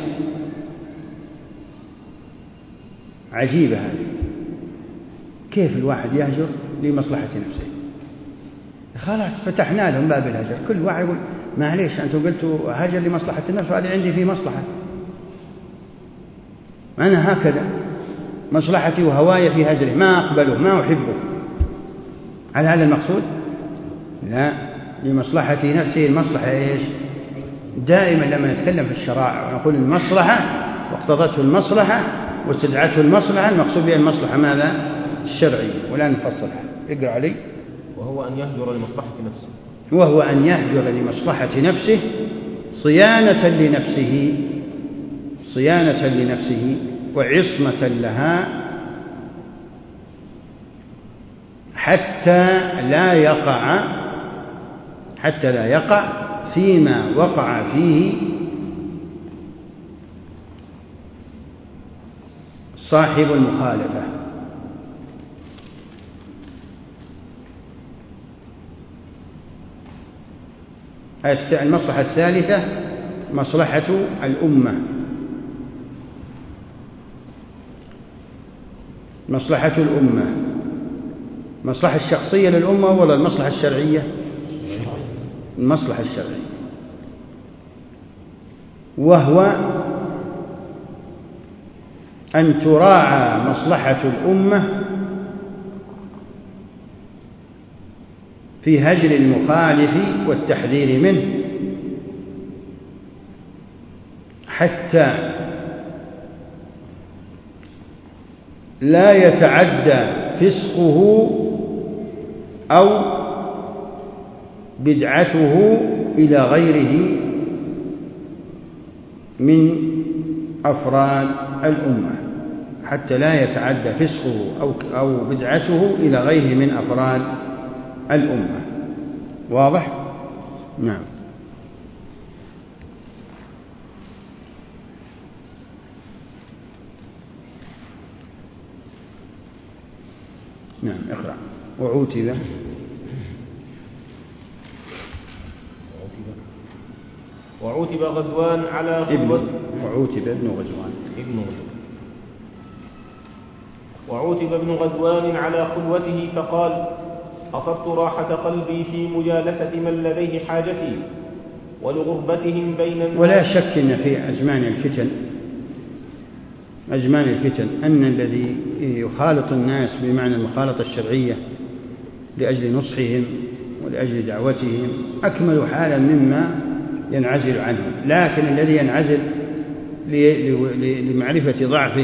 عجيبة هذه، كيف الواحد يهجر لمصلحة نفسه؟ خلاص فتحنا لهم باب الهجر، كل واحد يقول معليش أنتم قلتوا هجر لمصلحة النفس وهذه عندي في مصلحة، أنا هكذا مصلحتي وهواية في هجره، ما أقبله ما أحبه. هل هذا المقصود؟ لا، لمصلحة نفسه. المصلحة إيش؟ دائما لما نتكلم في الشرائع ونقول المصلحة واقتضته المصلحة واستدعته المصلحة، المقصود بها المصلحة ماذا؟ الشرعية، ولا نفصلها. اقرأ علي. وهو أن يهجر لمصلحة نفسه. وهو أن يهجر لمصلحة نفسه صيانة لنفسه، صيانة لنفسه وعصمة لها حتى لا يقع حتى لا يقع فيما وقع فيه صاحب المخالفة. المصلحة الثالثة مصلحة الأمة. مصلحة الأمة، مصلحة الشخصية للأمة ولا المصلحة الشرعية؟ المصلحة الشرعية. وهو أن تراعى مصلحة الأمة في هجر المخالف والتحذير منه حتى لا يتعدى فسقه أو بدعته إلى غيره من أفراد الأمة، حتى لا يتعدى فسقه أو أو بدعته إلى غيره من أفراد الأمة. واضح؟ نعم. نعم اقرأ. وعوتب وعوتب غزوان على ابن وعوتب ابن غزوان ابن غزوان وعوتب ابن غزوان على خلوته فقال: أصبت راحة قلبي في مجالسة من لديه حاجتي ولغربتهم بين الناس. ولا شك أن في أزمان الفتن أزمان الفتن أن الذي يخالط الناس بمعنى المخالطة الشرعية لأجل نصحهم ولأجل دعوتهم أكمل حالا مما ينعزل عنه. لكن الذي ينعزل لمعرفة ضعفه،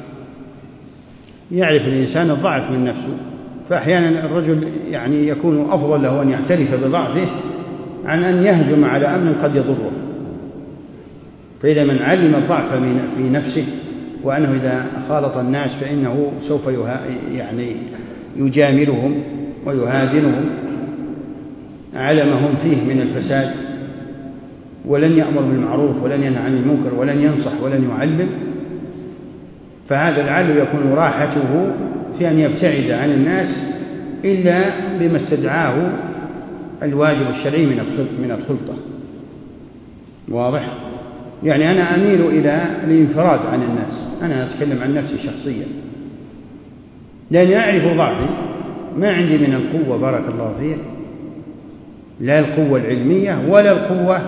يعرف الإنسان الضعف من نفسه، فأحيانا الرجل يعني يكون أفضل له أن يعترف بضعفه عن أن يهجم على أمر قد يضره. فإذا من علم الضعف في نفسه وأنه إذا خالط الناس فإنه سوف يعني يجاملهم ويهادنهم على ما هم فيه من الفساد، ولن يأمر بالمعروف ولن ينهى عن المنكر ولن ينصح ولن يعلم، فهذا لعله يكون راحته في أن يبتعد عن الناس إلا بما استدعاه الواجب الشرعي من الخلطة. واضح؟ يعني أنا أميل إلى الانفراد عن الناس، أنا أتكلم عن نفسي شخصيا، لأني أعرف ضعفي، ما عندي من القوة بارك الله فيك، لا القوة العلمية ولا القوة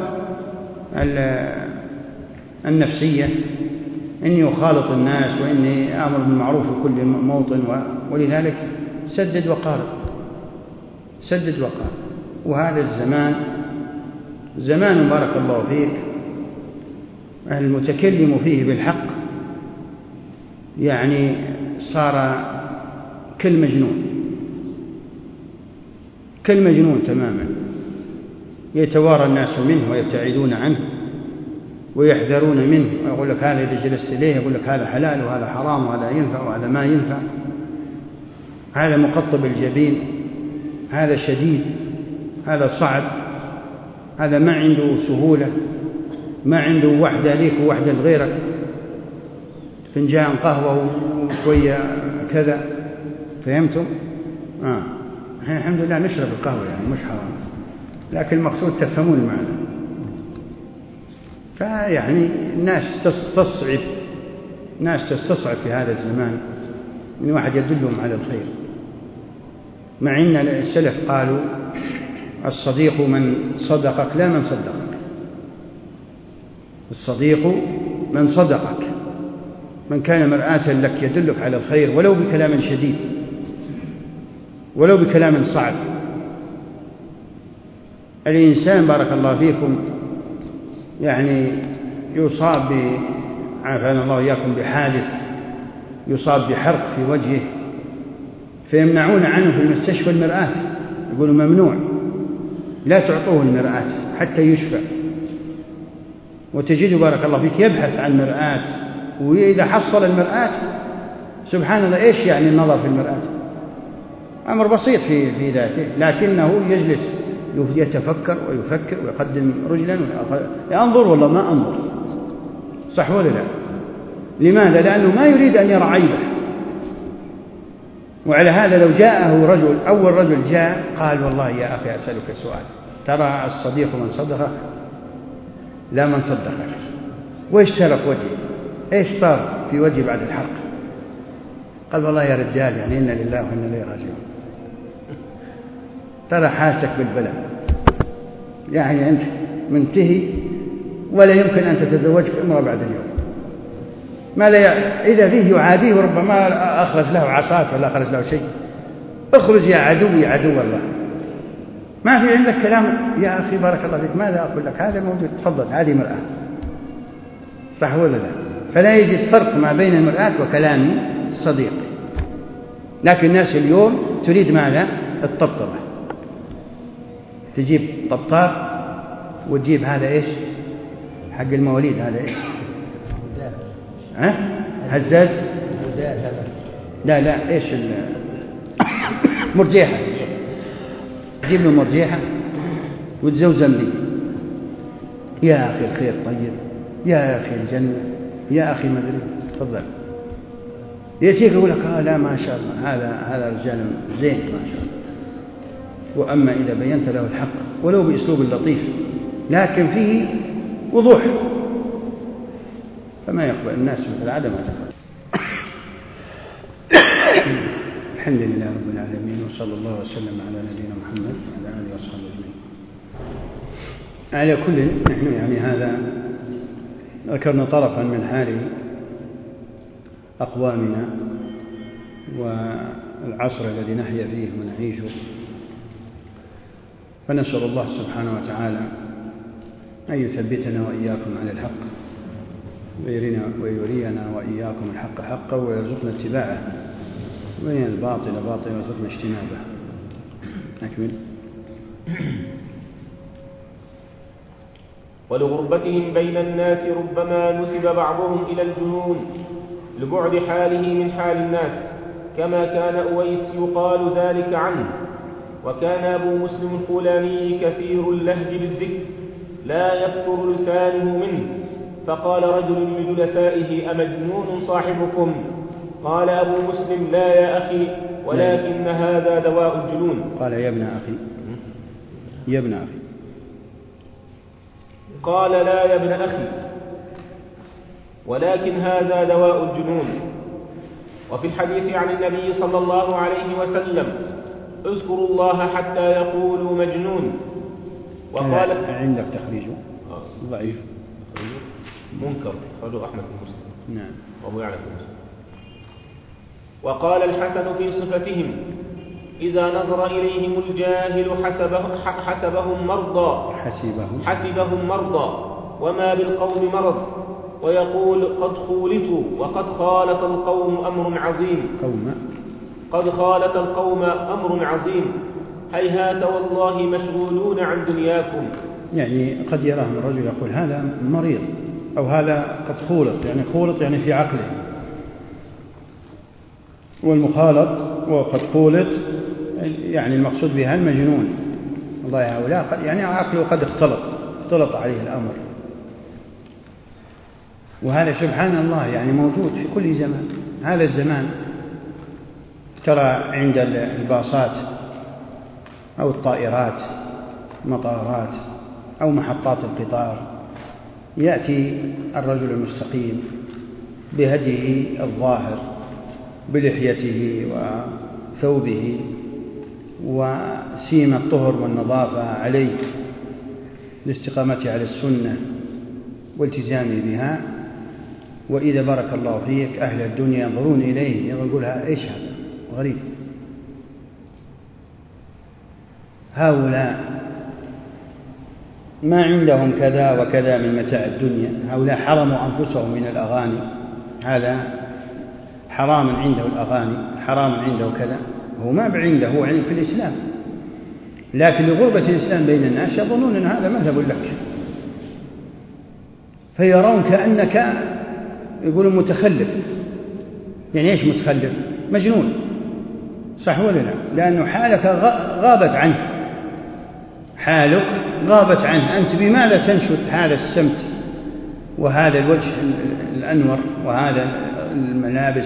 النفسية إني أخالط الناس وإني آمر بالمعروف في كل موطن، ولذلك سدد وقارب، سدد وقارب. وهذا الزمان زمان بارك الله فيك المتكلم فيه بالحق يعني صار كالمجنون، كالمجنون تماما، يتوارى الناس منه ويبتعدون عنه ويحذرون منه، ويقول لك هذا إذا جلست إليه يقول لك هذا حلال وهذا حرام وهذا ينفع وهذا ما ينفع، هذا مقطب الجبين، هذا شديد، هذا صعب، هذا ما عنده سهولة، ما عنده وحدة ليك ووحدة لغيرك، فنجان قهوة وشوية كذا، فهمتم؟ آه. احنا الحمد لله نشرب القهوة يعني مش حرام، لكن المقصود تفهمون المعنى. فيعني الناس تستصعب، ناس تستصعب في هذا الزمان من واحد يدلهم على الخير، مع أن السلف قالوا الصديق من صدقك لا من صدقك، الصديق من صدقك، من كان مرآة لك يدلك على الخير ولو بكلام شديد ولو بكلام صعب. الإنسان بارك الله فيكم يعني يصاب ب عافانا الله إياكم بحادث، يصاب بحرق في وجهه فيمنعون عنه في المستشفى المرآة، يقولوا ممنوع لا تعطوه المرآة حتى يشفى، وتجد بارك الله فيك يبحث عن مرآة، وإذا حصل المرآة سبحان الله إيش يعني النظر في المرآة؟ أمر بسيط في في ذاته، لكنه يجلس يتفكر ويفكر ويقدم رجلا ينظر والله ما أنظر، صح ولا لا؟ لماذا؟ لأنه ما يريد أن يرى عيبه. وعلى هذا لو جاءه رجل، أول رجل جاء قال والله يا أخي أسألك سؤال، ترى الصديق من صدقك لا من صدقك، وإيش ترى في وجهي؟ إيش صار في وجهي بعد الحرق؟ قال والله يا رجال يعني إنا لله وإنا إليه راجعون، ترى حاجتك بالبلاء، يعني أنت منتهي ولا يمكن أن تتزوجك امرأة بعد اليوم، ما لا إذا فيه يعاديه ربما أخرج له عصاك ولا أخرج له شيء، اخرج يا عدوي عدو الله، ما في عندك كلام يا أخي بارك الله فيك، ماذا أقول لك؟ هذا موجود، تفضل هذه مرآة، صح ولا لا؟ فلا يوجد فرق ما بين المرآة وكلام الصديق. لكن الناس اليوم تريد ماذا؟ الطبطبة، تجيب طبطاب وتجيب هذا إيش حق المواليد، هذا إيش ها؟ هزاز؟ لا لا إيش مرجيحة، تجيب له مرجيحة وتزوجن به، يا أخي الخير طيب، يا أخي الجنة، يا أخي مدري، تفضل. يأتيك يقول لك آه لا ما شاء الله هذا هذا رجال زين ما شاء الله. وأما إذا بينت له الحق ولو بأسلوب لطيف لكن فيه وضوح فما يقبل الناس مثل عدم اعتقاد. الحمد لله رب العالمين، وصلى الله وسلم على نبينا محمد وعلى آله وصحبه أجمعين. على كل نحن يعني هذا ذكرنا طرفا من حال أقوامنا والعصر الذي نحيا فيه ونعيشه، فنسأل الله سبحانه وتعالى أن يثبتنا وإياكم على الحق ويرينا وإياكم الحق حقا ويرزقنا اتباعه، ويرينا الباطل باطلا ويرزقنا اجتنابه. أكمل. ولغربتهم بين الناس ربما نسب بعضهم إلى الجنون لبعد حاله من حال الناس، كما كان أويس يقال ذلك عنه. وكان أبو مسلم الخولاني كثير اللهج بالذكر لا يفتر لسانه منه، فقال رجل لجلسائه أمجنون صاحبكم؟ قال أبو مسلم لا يا أخي، ولكن هذا دواء الجنون. قال يا ابن أخي يا ابن أخي. قال لا يا ابن أخي، ولكن هذا دواء الجنون. وفي الحديث عن النبي صلى الله عليه وسلم اذكروا الله حتى يقولوا مجنون. وقال عندك تخريجه ضعيف منكر خرجه أحمد بن مسلم نعم وأبو يعلى بن مسلم. وقال الحسن في صفتهم إذا نظر إليهم الجاهل حسبه حسبهم مرضى حسبهم حسبهم مرضى وما بالقوم مرض، ويقول قد خولتوا وقد خالط القوم أمر عظيم قوم قد خالط القوم أمر عظيم هيهات والله مشغولون عن دنياكم. يعني قد يراهم الرجل يقول هذا مريض أو هذا قد خولط، يعني خولط يعني في عقله، والمخالط وقد خولط يعني المقصود بها المجنون. الله هؤلاء يعني عقله قد اختلط اختلط عليه الأمر. وهذا سبحان الله يعني موجود في كل زمان. هذا الزمان ترى عند الباصات أو الطائرات مطارات أو محطات القطار يأتي الرجل المستقيم بهديه الظاهر بلحيته وثوبه وسيم الطهر والنظافة عليه لاستقامته على السنة والتزامه بها، وإذا بارك الله فيك أهل الدنيا ينظرون إليه يقولها إيش هذا غريب. هؤلاء ما عندهم كذا وكذا من متاع الدنيا، هؤلاء حرموا أنفسهم من الأغاني، هذا حرام عنده الأغاني، حرام عنده كذا، هو ما عنده هو في الإسلام، لكن لغربة الإسلام بين الناس يظنون أن هذا مذهب لك، فيرون كأنك يقولون متخلف. يعني إيش متخلف؟ مجنون، صح ولا لا؟ لأنه حالك غابت عنه، حالك غابت عنه. أنت بماذا تنشد هذا السمت وهذا الوجه الأنور وهذا الملابس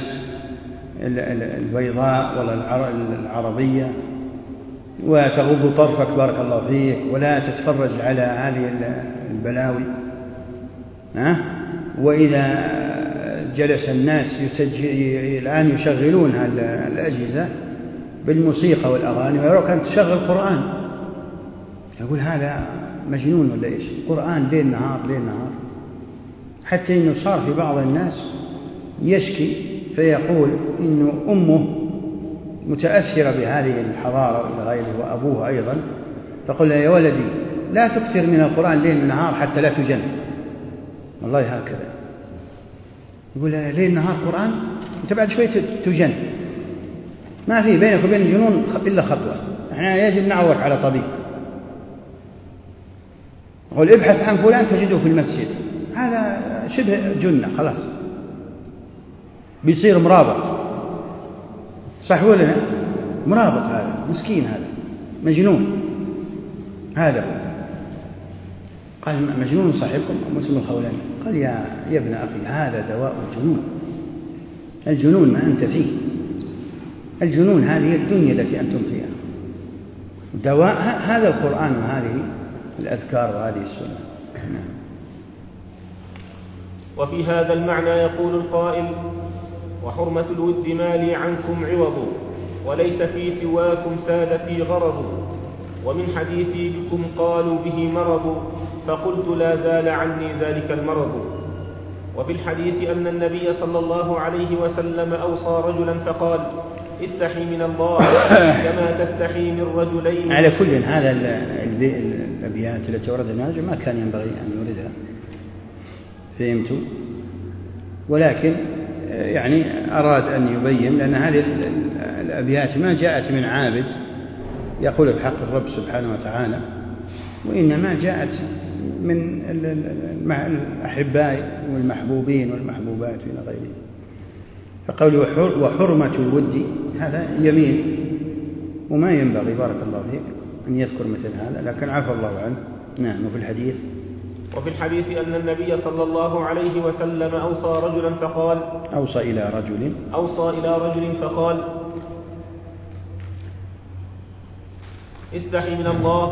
البيضاء ولا العربية، وتغض طرفك بارك الله فيك ولا تتفرج على هذه البلاوي؟ ها؟ وإذا جلس الناس الآن يشغلون الأجهزة بالموسيقى والأغاني ويروك أن تشغل قرآن، يقول هذا مجنون ولا إيش؟ قرآن ليل نهار ليل نهار، حتى إنه صار في بعض الناس يشكي فيقول إنه أمه متأثرة بهذه الحضارة وإلى غيره وأبوه أيضا، فقل يا ولدي لا تكثر من القرآن ليل نهار حتى لا تجن. والله هكذا يقول ليل نهار قرآن أنت بعد شوي تجن، ما في بينك وبين الجنون إلا خطوة. احنا يجب نعوك على طبيب، يقول ابحث عن فلان تجده في المسجد، هذا شبه جنة خلاص، بيصير مرابط، صح ولا لا؟ مرابط، هذا مسكين، هذا مجنون، هذا قال مجنون صاحبكم مسلم الخولاني، قال يا يا ابن أخي هذا دواء الجنون. الجنون ما أنت فيه، الجنون هذه الدنيا التي أنتم فيها، دواء هذا القرآن وهذه الأذكار وهذه السنة. وفي هذا المعنى يقول القائل وحرمة الود ما لي عنكم عوض وليس في سواكم سادتي غرض، ومن حديثي بكم قالوا به مرض فقلت لا زال عني ذلك المرض. وفي الحديث أن النبي صلى الله عليه وسلم أوصى رجلا فقال استحي من الله كما تستحي من رجلين. على كل هذا الأبيات التي ورد الناجم ما كان ينبغي أن يوردها، فهمتوا؟ ولكن يعني أراد أن يبين، لأن هذه الأبيات ما جاءت من عابد يقول بحق الرب سبحانه وتعالى، وإنما جاءت من الأحباء والمحبوبين والمحبوبات إلى غيره. فقوله وحرمة الود هذا يمين، وما ينبغي بارك الله فيك أن يذكر مثل هذا، لكن عفى الله عنه. نعم. وفي الحديث وفي الحديث أن النبي صلى الله عليه وسلم أوصى رجلا فقال أوصى إلى رجل أوصى إلى رجل فقال استحي من الله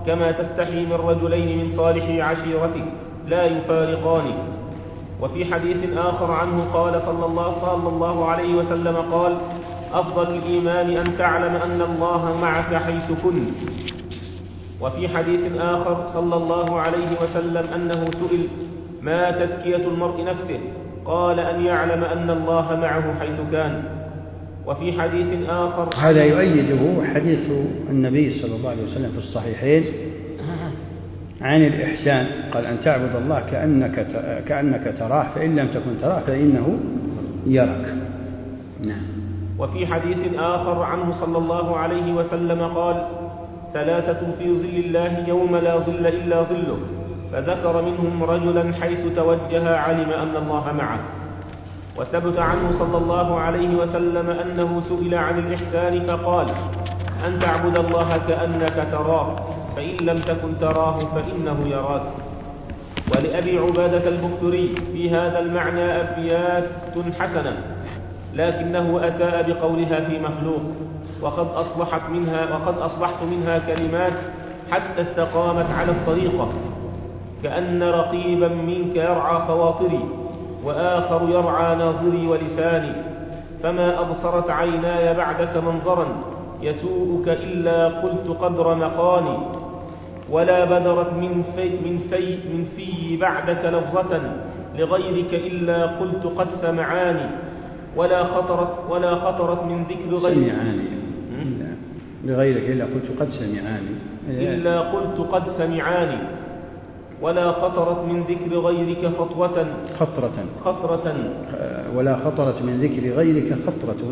كما تستحي من رجلين من صالح عشيرتك لا يفارقانك. وفي حديث آخر عنه قال صلى الله, صلى الله عليه وسلم قال: أفضل الإيمان أن تعلم أن الله معك حيث كنت. وفي حديث آخر صلى الله عليه وسلم أنه سئل: ما تزكية المرء نفسه؟ قال: أن يعلم أن الله معه حيث كان. وفي حديث آخر هذا يؤيده حديث النبي صلى الله عليه وسلم في الصحيحين عن الإحسان، قال: أن تعبد الله كأنك كأنك تراه فإن لم تكن تراه فإنه يراك. نعم. وفي حديث آخر عنه صلى الله عليه وسلم قال: ثلاثة في ظل الله يوم لا ظل إلا ظله، فذكر منهم رجلا حيث توجه علم أن الله معه. وثبت عنه صلى الله عليه وسلم أنه سئل عن الإحسان فقال: أن تعبد الله كأنك تراه فإن لم تكن تراه فإنه يراك. ولأبي عبادة البكتري في هذا المعنى أبيات حسنة، لكنه أساء بقولها في مخلوق، وقد أصلحت منها وقد أصلحت منها كلمات حتى استقامت على الطريقة، كأن رقيبا منك يرعى خواطري وآخر يرعى ناظري ولساني، فما أبصرت عيناي بعدك منظرا يسوءك إلا قلت قدر مقاني، ولا بدرت من في من في من في بعدك لفظة لغيرك إلا قلت قد سمعاني، ولا خطرت ولا خطرت من ذكر غيرك سمعاني لغيرك إلا قلت قد سمعاني إلا قلت قد سمعاني ولا خطرت من ذكر غيرك خطوة خطرة خطرة ولا خطرت من ذكر غيرك خطرة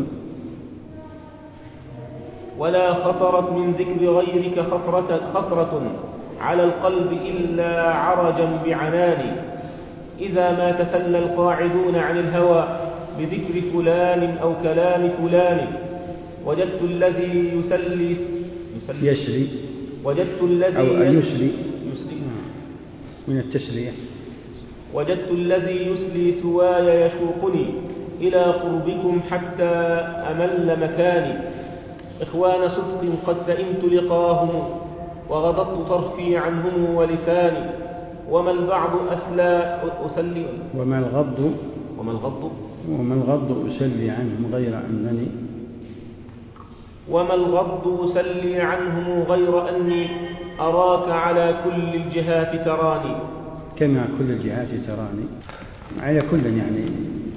ولا خطرت من ذكر غيرك خطرة خطرة على القلب إلا عرجا بعنان، إذا ما تسلى القاعدون عن الهوى بذكر فلان أو كلام فلان، وجدت الذي يسلي يسلي يسري وجدت الذي أو يسري يسلي من التسلية وجدت الذي يسلي سواي يشوقني إلى قربكم حتى أمل مكاني، إخوان صدق قد سئمت لقاهم وغضضت طرفي عنهم ولساني، وما البعض أسلى أسلي وما الغض وما الغض وما الغض أسلي عنهم غير أنني وما الغض أسلي عنهم غير أني أراك على كل الجهات تراني. كما كل الجهات تراني، على كل يعني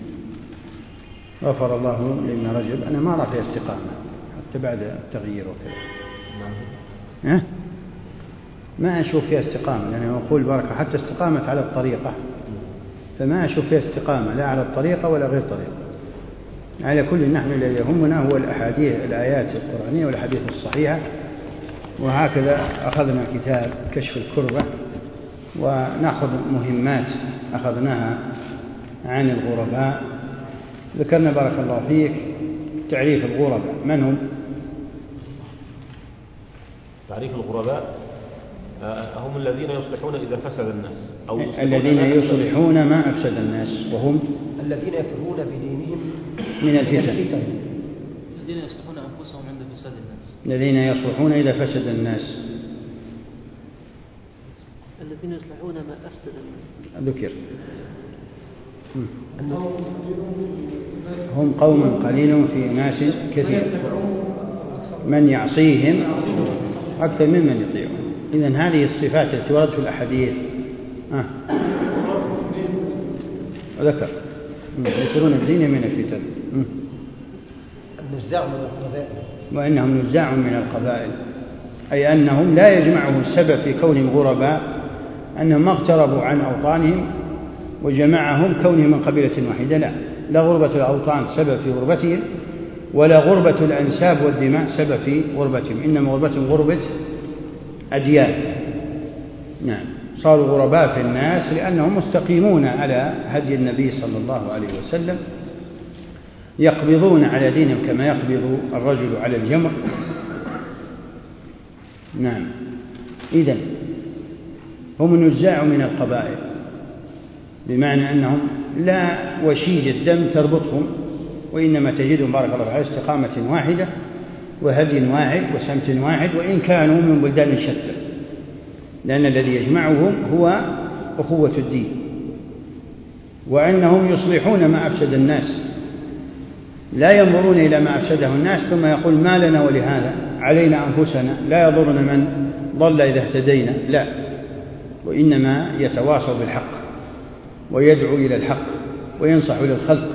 غفر الله لابن رجب. أنا ما أرى فيها استقامة حتى بعد التغيير وكذا، أه؟ ما أشوف فيها استقامة، لأنه يقول بركة حتى استقامت على الطريقة، فما أشوف فيها استقامة لا على الطريقة ولا غير طريقة. على كل نحن الذي يهمنا هو الأحاديث الآيات القرآنية والأحاديث الصحيحة. وهكذا أخذنا كتاب كشف الكربة، ونأخذ مهمات أخذناها عن الغرباء. ذكرنا بارك الله فيك تعريف الغرباء، من هم؟ تعريف الغرباء هم الذين يصلحون إذا فسد الناس، أو الذين يصلحون ما أفسد الناس، وهم الذين يفرون بدينهم من الفتن، الذين يصلحون أنفسهم عند فساد الناس، الذين يصلحون إذا فسد الناس، الذين يصلحون ما أفسد الناس. ذكر هم قوم قليل في ناس كثير، من يعصيهم أكثر ممن يطيعون. إذن هذه الصفات التي وردت في الأحاديث آه. ذكر يذكرون الدين من الفتن، النزاع من القبائل، وإنهم نزاع من القبائل، أي أنهم لا يجمعهم السبب في كونهم غرباء أنهم ما اغتربوا عن أوطانهم وجمعهم كونهم من قبيلة واحدة، لا لا غربة الأوطان سبب في غربتهم، ولا غربة الأنساب والدماء سبب في غربتهم، إنما غربتهم غربة أديان. نعم، صاروا غرباء في الناس لأنهم مستقيمون على هدي النبي صلى الله عليه وسلم، يقبضون على دينهم كما يقبض الرجل على الجمر. نعم، إذن هم النزاع من القبائل، بمعنى أنهم لا وشيج الدم تربطهم، وإنما تجدهم بارك الله على استقامة واحدة وهدي واحد وسمت واحد، وإن كانوا من بلدان شتى. لأن الذي يجمعهم هو أخوة الدين، وأنهم يصلحون ما أفسد الناس، لا ينظرون إلى ما أفسده الناس ثم يقول ما لنا ولهذا، علينا أنفسنا، لا يضرنا من ضل إذا اهتدينا، لا، وإنما يتواصوا بالحق ويدعو إلى الحق وينصح للخلق،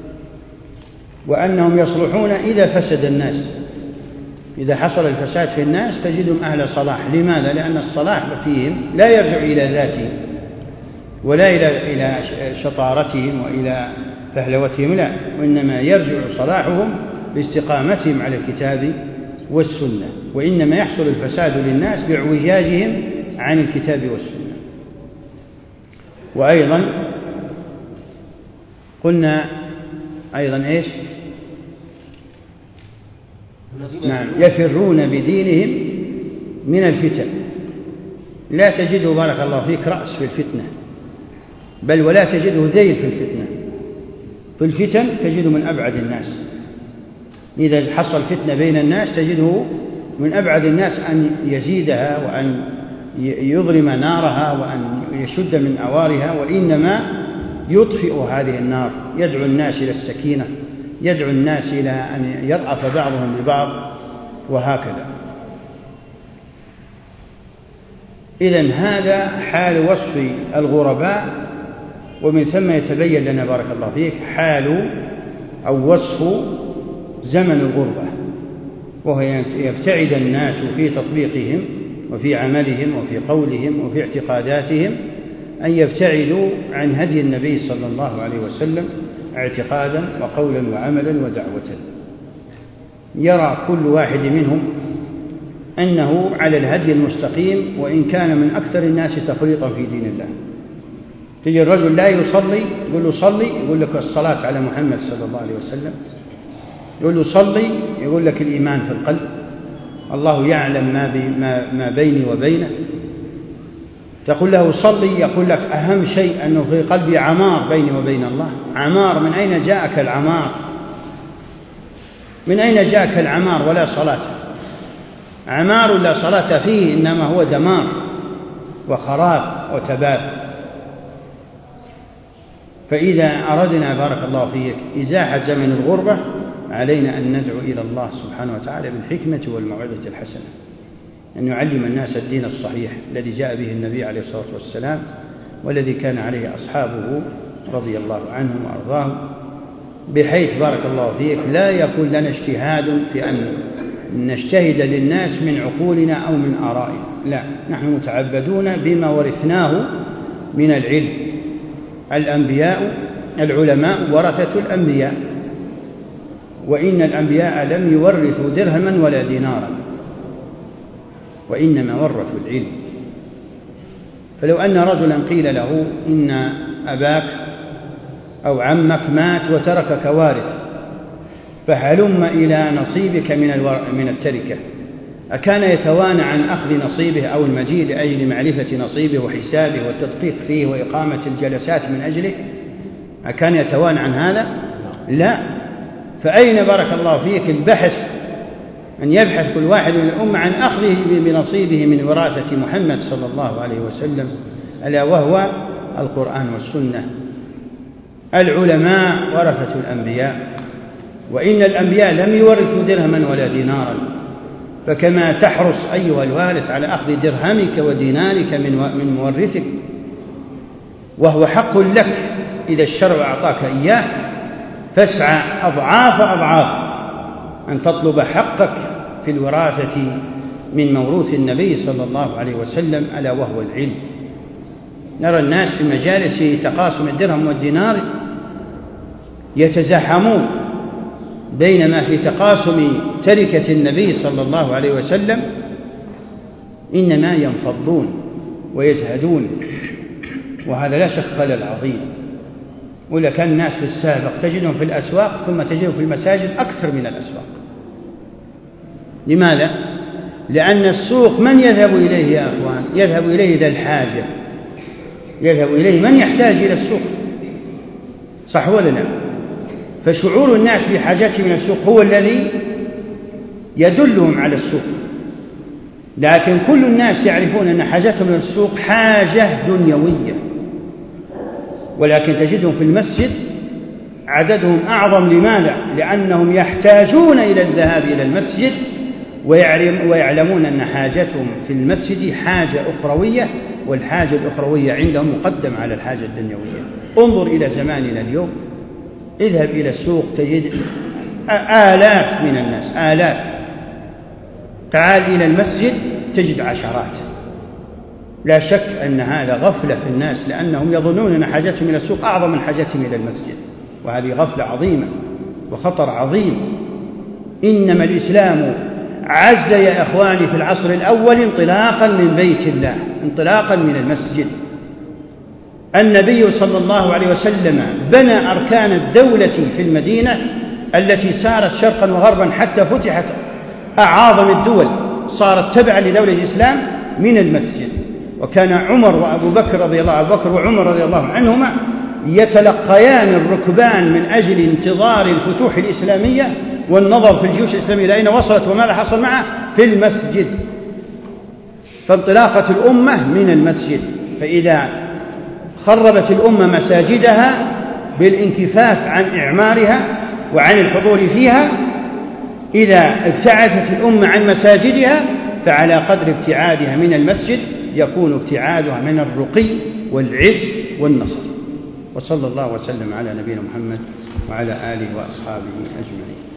وأنهم يصلحون إذا فسد الناس. إذا حصل الفساد في الناس تجدهم أهل صلاح. لماذا؟ لأن الصلاح فيهم لا يرجع إلى ذاتهم ولا إلى إلى شطارتهم وإلى فهلوتهم، لا، وإنما يرجع صلاحهم باستقامتهم على الكتاب والسنة، وإنما يحصل الفساد للناس باعوجاجهم عن الكتاب والسنة. وأيضا قلنا أيضا إيش؟ نعم، يفرون بدينهم من الفتن. لا تجده بارك الله فيك رأس في الفتنة، بل ولا تجده ذيل في الفتنة. في الفتن تجده من أبعد الناس. إذا حصل فتنة بين الناس تجده من أبعد الناس أن يزيدها وأن يظلم نارها وأن يشد من أوارها، وإنما يطفئ هذه النار، يدعو الناس إلى السكينة، يدعو الناس إلى أن يرأف بعضهم ببعض، وهكذا. إذن هذا حال وصف الغرباء، ومن ثم يتبين لنا بارك الله فيك حال أو وصف زمن الغربة، وهو يبتعد الناس في تطبيقهم وفي عملهم وفي قولهم وفي اعتقاداتهم أن يبتعدوا عن هدي النبي صلى الله عليه وسلم اعتقادا وقولا وعملا ودعوة. يرى كل واحد منهم أنه على الهدي المستقيم، وإن كان من أكثر الناس تفريطا في دين الله. تجي الرجل لا يصلي يقول له صلي، يقول لك الصلاة على محمد صلى الله عليه وسلم. يقول له صلي، يقول لك الإيمان في القلب، الله يعلم ما, بي ما, ما بيني وبينه. تقول له صلي، يقول لك أهم شيء أنه في قلبي عمار بيني وبين الله. عمار؟ من أين جاءك العمار؟ من أين جاءك العمار؟ ولا صلاة. عمار لا صلاة فيه، إنما هو دمار وخراب وتباب. فإذا أردنا بارك الله فيك إزاحة زمن الغربة علينا أن ندعو إلى الله سبحانه وتعالى بالحكمة والموعظة الحسنة، أن يعلم الناس الدين الصحيح الذي جاء به النبي عليه الصلاة والسلام، والذي كان عليه أصحابه رضي الله عنهم وأرضاهم، بحيث بارك الله فيك لا يكون لنا اجتهاد في أن نجتهد للناس من عقولنا أو من آرائنا، لا، نحن متعبدون بما ورثناه من العلم. الأنبياء العلماء ورثة الأنبياء، وإن الأنبياء لم يورثوا درهما ولا دينارا، وإنما ورثوا العلم. فلو أن رجلا قيل له إن أباك أو عمك مات وتركك وارث، فهلم إلى نصيبك من التركة، أكان يتوانى عن أخذ نصيبه أو المجيء لأجل معرفة نصيبه وحسابه والتدقيق فيه وإقامة الجلسات من أجله؟ أكان يتوانى عن هذا؟ لا. فأين بارك الله فيك البحث، أن يبحث كل واحد من الأمة عن أخذه بنصيبه من وراثة محمد صلى الله عليه وسلم، ألا وهو القرآن والسنة. العلماء ورثة الأنبياء، وإن الأنبياء لم يورثوا درهما ولا دينارا. فكما تحرص أيها الوارث على أخذ درهمك ودينارك من مورثك، وهو حق لك إذا الشرع أعطاك إياه، فاسعى أضعاف أضعاف أن تطلب حقك في الوراثة من موروث النبي صلى الله عليه وسلم، ألا وهو العلم. نرى الناس في مجالس تقاسم الدرهم والدينار يتزاحمون، بينما في تقاسم تركة النبي صلى الله عليه وسلم إنما ينفضون ويزهدون، وهذا لا شك خلل عظيم. ولا كان الناس في السابق تجدهم في الأسواق ثم تجدهم في المساجد أكثر من الأسواق. لماذا؟ لأن السوق من يذهب إليه يا أخوان؟ يذهب إليه ذا الحاجة، يذهب إليه من يحتاج إلى السوق، صح ولا لا؟ فشعور الناس بحاجتهم إلى السوق هو الذي يدلهم على السوق. لكن كل الناس يعرفون أن حاجتهم إلى السوق حاجة دنيوية، ولكن تجدهم في المسجد عددهم أعظم. لماذا؟ لأنهم يحتاجون إلى الذهاب إلى المسجد ويعلمون أن حاجتهم في المسجد حاجة أخروية، والحاجة الأخروية عندهم مقدم على الحاجة الدنيوية. انظر إلى زماننا اليوم، اذهب إلى السوق تجد آلاف من الناس، آلاف. تعال إلى المسجد تجد عشرات. لا شك أن هذا غفلة في الناس، لأنهم يظنون أن حاجتهم إلى السوق أعظم من حاجتهم إلى المسجد، وهذه غفلة عظيمة وخطر عظيم. إنما الإسلام عز يا إخواني في العصر الأول انطلاقا من بيت الله، انطلاقا من المسجد. النبي صلى الله عليه وسلم بنى أركان الدولة في المدينة التي سارت شرقا وغربا حتى فتحت أعاظم الدول، صارت تبعا لدولة الإسلام من المسجد. وكان عمر وأبو بكر رضي الله عنه بكر وعمر رضي الله عنهما يتلقيان الركبان من أجل انتظار الفتوح الإسلامية والنظر في الجيوش الإسلامية لأين وصلت وماذا حصل معه في المسجد. فانطلاقة الأمة من المسجد. فإذا خربت الأمة مساجدها بالانكفاف عن إعمارها وعن الحضور فيها، إذا ابتعدت الأمة عن مساجدها فعلى قدر ابتعادها من المسجد يكون ابتعادها من الرقي والعز والنصر. وصلى الله وسلم على نبينا محمد وعلى آله وأصحابه أجمعين.